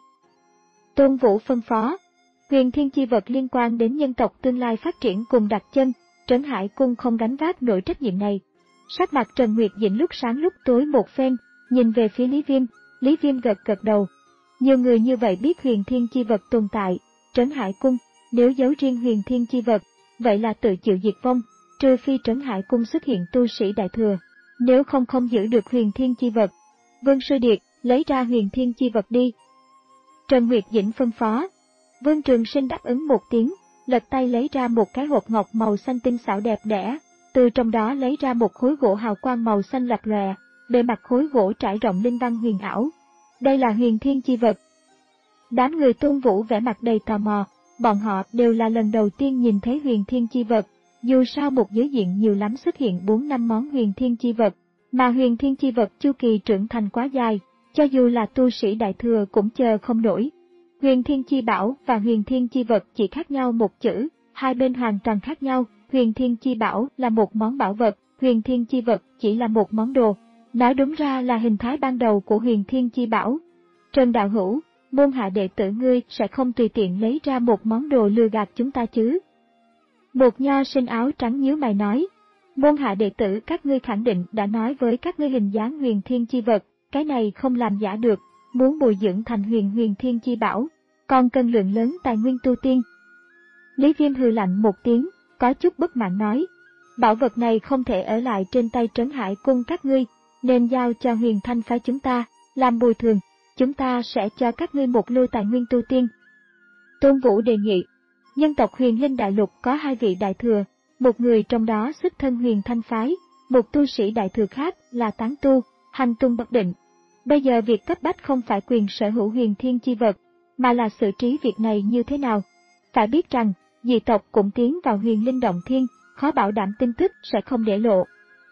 Tôn Vũ phân phó, huyền thiên chi vật liên quan đến nhân tộc tương lai phát triển cùng đặt chân, Trấn Hải Cung không gánh vác nổi trách nhiệm này. Sắc mặt Trần Nguyệt Dĩnh lúc sáng lúc tối một phen, nhìn về phía Lý Viêm, Lý Viêm gật gật đầu. Nhiều người như vậy biết huyền thiên chi vật tồn tại, Trấn Hải Cung, nếu giấu riêng huyền thiên chi vật, vậy là tự chịu diệt vong, trừ phi Trấn Hải Cung xuất hiện tu sĩ đại thừa, nếu không không giữ được huyền thiên chi vật. Vương Sư Điệt, lấy ra huyền thiên chi vật đi. Trần Nguyệt Dĩnh phân phó. Vương Trường Sinh đáp ứng một tiếng, lật tay lấy ra một cái hộp ngọc màu xanh tinh xảo đẹp đẽ, từ trong đó lấy ra một khối gỗ hào quang màu xanh lập lòe, bề mặt khối gỗ trải rộng linh văn huyền ảo. Đây là huyền thiên chi vật. Đám người Tôn Vũ vẻ mặt đầy tò mò, bọn họ đều là lần đầu tiên nhìn thấy huyền thiên chi vật, dù sao một giới diện nhiều lắm xuất hiện bốn năm món huyền thiên chi vật, mà huyền thiên chi vật chu kỳ trưởng thành quá dài, cho dù là tu sĩ đại thừa cũng chờ không nổi. Huyền thiên chi bảo và huyền thiên chi vật chỉ khác nhau một chữ, hai bên hoàn toàn khác nhau, huyền thiên chi bảo là một món bảo vật, huyền thiên chi vật chỉ là một món đồ. Nói đúng ra là hình thái ban đầu của huyền thiên chi bảo. Trần đạo hữu, môn hạ đệ tử ngươi sẽ không tùy tiện lấy ra một món đồ lừa gạt chúng ta chứ? Một nho sinh áo trắng nhíu mày nói, môn hạ đệ tử các ngươi khẳng định đã nói với các ngươi hình dáng huyền thiên chi vật, cái này không làm giả được, muốn bồi dưỡng thành huyền huyền thiên chi bảo, còn cần lượng lớn tài nguyên tu tiên. Lý Viêm hừ lạnh một tiếng, có chút bất mãn nói, bảo vật này không thể ở lại trên tay Trấn Hải Cung các ngươi, nên giao cho Huyền Thanh phái chúng ta, làm bồi thường, chúng ta sẽ cho các ngươi một lưu tài nguyên tu tiên. Tôn Vũ đề nghị, nhân tộc Huyền Linh Đại Lục có hai vị đại thừa, một người trong đó xuất thân Huyền Thanh Phái, một tu sĩ đại thừa khác là tán tu, hành tung bất định. Bây giờ việc cấp bách không phải quyền sở hữu huyền thiên chi vật, mà là xử trí việc này như thế nào. Phải biết rằng, dị tộc cũng tiến vào Huyền Linh Động Thiên, khó bảo đảm tin tức sẽ không để lộ.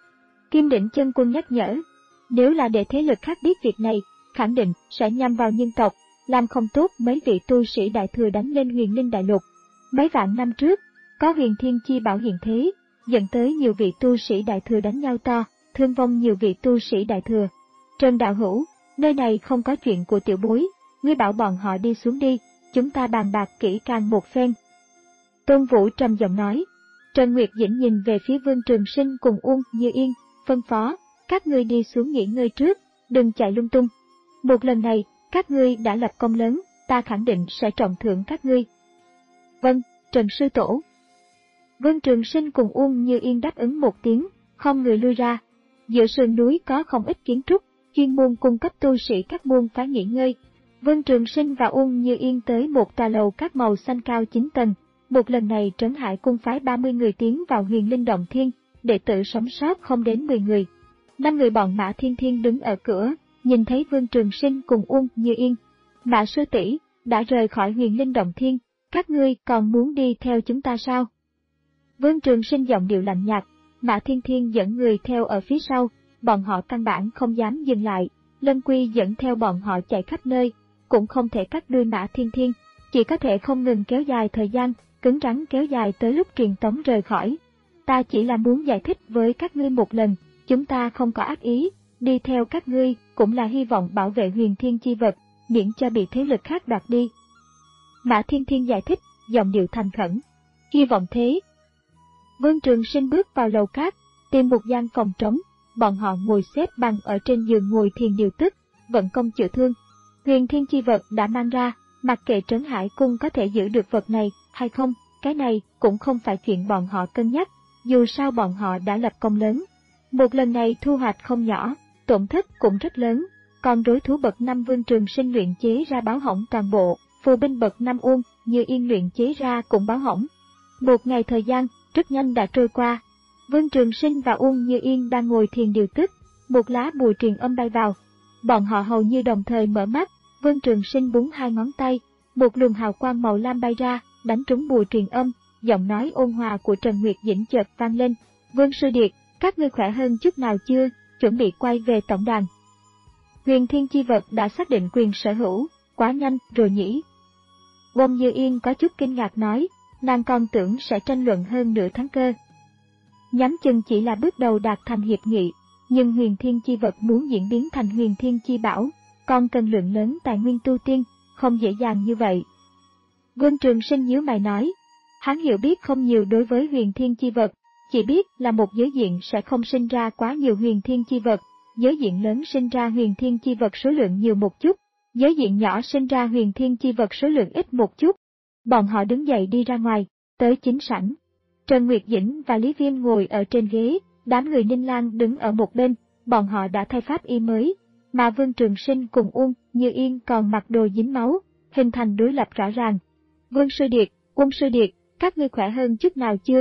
Kim Đỉnh Chân Quân nhắc nhở, nếu là để thế lực khác biết việc này, khẳng định sẽ nhằm vào nhân tộc, làm không tốt mấy vị tu sĩ đại thừa đánh lên Huyền Linh Đại Lục. Mấy vạn năm trước, có huyền thiên chi bảo hiện thế, dẫn tới nhiều vị tu sĩ đại thừa đánh nhau to, thương vong nhiều vị tu sĩ đại thừa. Trần đạo hữu, nơi này không có chuyện của tiểu bối, ngươi bảo bọn họ đi xuống đi, chúng ta bàn bạc kỹ càng một phen. Tôn Vũ trầm giọng nói. Trần Nguyệt Dĩnh nhìn về phía Vương Trường Sinh cùng Uông Như Yên, phân phó, các ngươi đi xuống nghỉ ngơi trước, đừng chạy lung tung. Một lần này, các ngươi đã lập công lớn, ta khẳng định sẽ trọng thưởng các ngươi. Vâng, Trần Sư Tổ. Vương Trường Sinh cùng Uông Như Yên đáp ứng một tiếng, không người lui ra. Giữa sườn núi có không ít kiến trúc, chuyên môn cung cấp tu sĩ các môn phái nghỉ ngơi. Vương Trường Sinh và Uông Như Yên tới một tòa lầu các màu xanh cao chín tầng. Một lần này Trấn Hải cung phái ba mươi người tiến vào Huyền Linh Động Thiên, đệ tử sống sót không đến mười người. Năm người bọn Mã Thiên Thiên đứng ở cửa, nhìn thấy Vương Trường Sinh cùng Uông Như Yên. Mã sư tỷ đã rời khỏi Huyền Linh Động Thiên, các ngươi còn muốn đi theo chúng ta sao? Vương Trường Sinh giọng điệu lạnh nhạt, Mã Thiên Thiên dẫn người theo ở phía sau, bọn họ căn bản không dám dừng lại, Lân Quy dẫn theo bọn họ chạy khắp nơi, cũng không thể cắt đuôi Mã Thiên Thiên, chỉ có thể không ngừng kéo dài thời gian, cứng rắn kéo dài tới lúc truyền tống rời khỏi. Ta chỉ là muốn giải thích với các ngươi một lần, chúng ta không có ác ý, đi theo các ngươi cũng là hy vọng bảo vệ huyền thiên chi vật, miễn cho bị thế lực khác đoạt đi. Mã Thiên Thiên giải thích, giọng điệu thành khẩn. Hy vọng thế. Vương Trường Sinh bước vào lầu cát, tìm một gian phòng trống, bọn họ ngồi xếp bằng ở trên giường ngồi thiền điều tức, vận công chữa thương. Huyền thiên chi vật đã mang ra, mặc kệ Trấn Hải cung có thể giữ được vật này hay không, cái này cũng không phải chuyện bọn họ cân nhắc, dù sao bọn họ đã lập công lớn. Một lần này thu hoạch không nhỏ, tổn thất cũng rất lớn, còn đối thú bậc năm Vương Trường Sinh luyện chế ra báo hỏng toàn bộ, phù binh bậc năm Uông Như Yên luyện chế ra cũng báo hỏng. Một ngày thời gian, rất nhanh đã trôi qua. Vương Trường Sinh và Uông Như Yên đang ngồi thiền điều tức, một lá bùa truyền âm bay vào. Bọn họ hầu như đồng thời mở mắt, Vương Trường Sinh búng hai ngón tay, một luồng hào quang màu lam bay ra, đánh trúng bùa truyền âm, giọng nói ôn hòa của Trần Nguyệt Dĩnh chợt vang lên. Vương Sư Điệt, các ngươi khỏe hơn chút nào chưa, chuẩn bị quay về tổng đàn. Huyền thiên chi vật đã xác định quyền sở hữu, quá nhanh rồi nhỉ. Uông Như Yên có chút kinh ngạc nói, nàng còn tưởng sẽ tranh luận hơn nửa tháng cơ. Nhắm chừng chỉ là bước đầu đạt thành hiệp nghị, nhưng huyền thiên chi vật muốn diễn biến thành huyền thiên chi bảo, còn cần lượng lớn tài nguyên tu tiên, không dễ dàng như vậy. Vương Trường Sinh nhíu mày nói, hắn hiểu biết không nhiều đối với huyền thiên chi vật, chỉ biết là một giới diện sẽ không sinh ra quá nhiều huyền thiên chi vật, giới diện lớn sinh ra huyền thiên chi vật số lượng nhiều một chút, giới diện nhỏ sinh ra huyền thiên chi vật số lượng ít một chút. Bọn họ đứng dậy đi ra ngoài, tới chính sảnh. Trần Nguyệt Dĩnh và Lý Viêm ngồi ở trên ghế, đám người Ninh Lang đứng ở một bên, bọn họ đã thay pháp y mới, mà Vương Trường Sinh cùng Uông Như Yên còn mặc đồ dính máu, hình thành đối lập rõ ràng. Vương Sư Điệt, Uông Sư Điệt, các ngươi khỏe hơn chút nào chưa?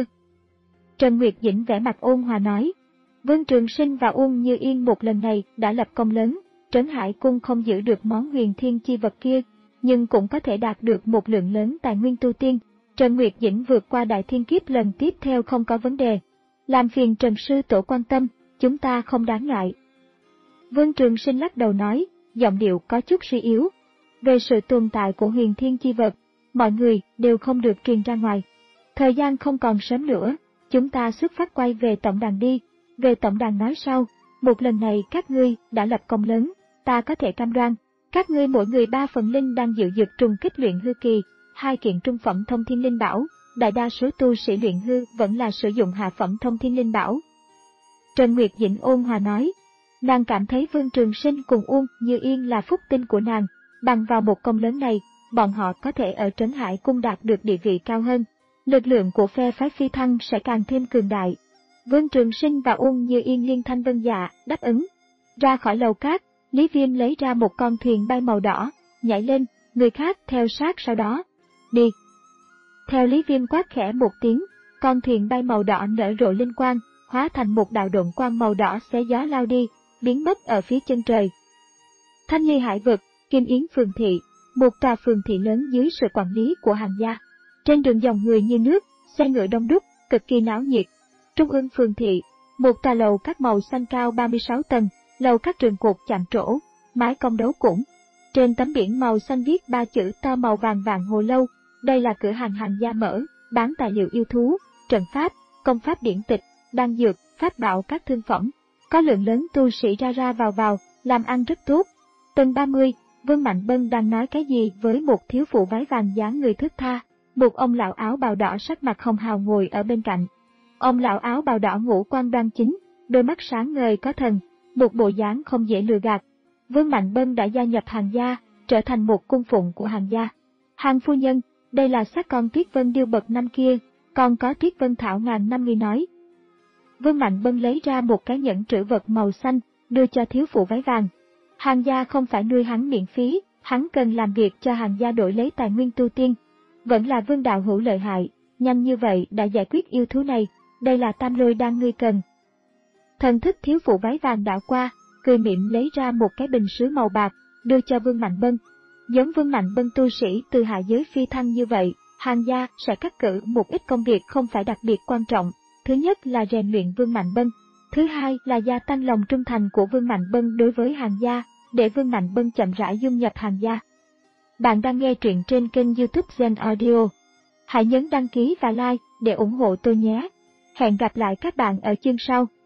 Trần Nguyệt Dĩnh vẻ mặt ôn hòa nói, Vương Trường Sinh và Uông Như Yên một lần này đã lập công lớn, Trấn Hải cung không giữ được món huyền thiên chi vật kia, nhưng cũng có thể đạt được một lượng lớn tài nguyên tu tiên. Trần Nguyệt Dĩnh vượt qua đại thiên kiếp lần tiếp theo không có vấn đề. Làm phiền Trần Sư Tổ quan tâm, chúng ta không đáng ngại. Vương Trường Sinh lắc đầu nói, giọng điệu có chút suy yếu. Về sự tồn tại của huyền thiên chi vật, mọi người đều không được truyền ra ngoài. Thời gian không còn sớm nữa, chúng ta xuất phát quay về tổng đàn đi. Về tổng đàn nói sau, một lần này các ngươi đã lập công lớn, ta có thể cam đoan. Các ngươi mỗi người ba phần linh đang dự dược trùng kích luyện hư kỳ, hai kiện trung phẩm thông thiên linh bảo, đại đa số tu sĩ luyện hư vẫn là sử dụng hạ phẩm thông thiên linh bảo. Trần Nguyệt Dĩnh ôn hòa nói, nàng cảm thấy Vương Trường Sinh cùng Uông Như Yên là phúc tinh của nàng, bằng vào một công lớn này, bọn họ có thể ở Trấn Hải cung đạt được địa vị cao hơn, lực lượng của phe phái phi thăng sẽ càng thêm cường đại. Vương Trường Sinh và Uông Như Yên liên thanh vân dạ, đáp ứng. Ra khỏi lầu cát, Lý Viêm lấy ra một con thuyền bay màu đỏ, nhảy lên, người khác theo sát sau đó. Đi! Theo Lý Viêm quát khẽ một tiếng, con thuyền bay màu đỏ nở rộ linh quang, hóa thành một đạo độn quang màu đỏ xé gió lao đi, biến mất ở phía chân trời. Thanh Ly Hải vực, Kim Yến phường thị, một tòa phường thị lớn dưới sự quản lý của Hàn gia. Trên đường dòng người như nước, xe ngựa đông đúc, cực kỳ náo nhiệt. Trung ương phường thị, một tòa lầu các màu xanh cao ba mươi sáu tầng, lầu các trường cột chạm trổ, mái cong đấu cũng. Trên tấm biển màu xanh viết ba chữ to màu vàng vàng Hồ Lâu, đây là cửa hàng Hàn gia mở, bán tài liệu yêu thú, trận pháp, công pháp điển tịch, đan dược, pháp bảo các thương phẩm. Có lượng lớn tu sĩ ra ra vào vào, làm ăn rất tốt. Tầng ba mươi, Vương Mạnh Bân đang nói cái gì với một thiếu phụ váy vàng dáng người thướt tha. Một ông lão áo bào đỏ sắc mặt hồng hào ngồi ở bên cạnh. Ông lão áo bào đỏ ngũ quan đoan chính, đôi mắt sáng ngời có thần, một bộ dáng không dễ lừa gạt. Vương Mạnh Bân đã gia nhập Hàn gia, trở thành một cung phụng của Hàn gia. Hàn phu nhân, đây là xác con Tuyết Vân Điêu bậc năm kia, còn có Tuyết Vân Thảo ngàn năm người nói. Vương Mạnh Bân lấy ra một cái nhẫn trữ vật màu xanh, đưa cho thiếu phụ váy vàng. Hàn gia không phải nuôi hắn miễn phí, hắn cần làm việc cho Hàn gia đổi lấy tài nguyên tu tiên. Vẫn là Vương đạo hữu lợi hại, nhanh như vậy đã giải quyết yêu thú này, đây là tam lôi đan ngươi cần. Thần thức thiếu phụ váy vàng đảo qua, cười mỉm lấy ra một cái bình sứ màu bạc, đưa cho Vương Mạnh Bân. Giống Vương Mạnh Bân tu sĩ từ hạ giới phi thăng như vậy, Hàn gia sẽ cắt cử một ít công việc không phải đặc biệt quan trọng. Thứ nhất là rèn luyện Vương Mạnh Bân, thứ hai là gia tăng lòng trung thành của Vương Mạnh Bân đối với Hàn gia, để Vương Mạnh Bân chậm rãi dung nhập Hàn gia. Bạn đang nghe truyện trên kênh YouTube Gen Audio. Hãy nhấn đăng ký và like để ủng hộ tôi nhé. Hẹn gặp lại các bạn ở chương sau.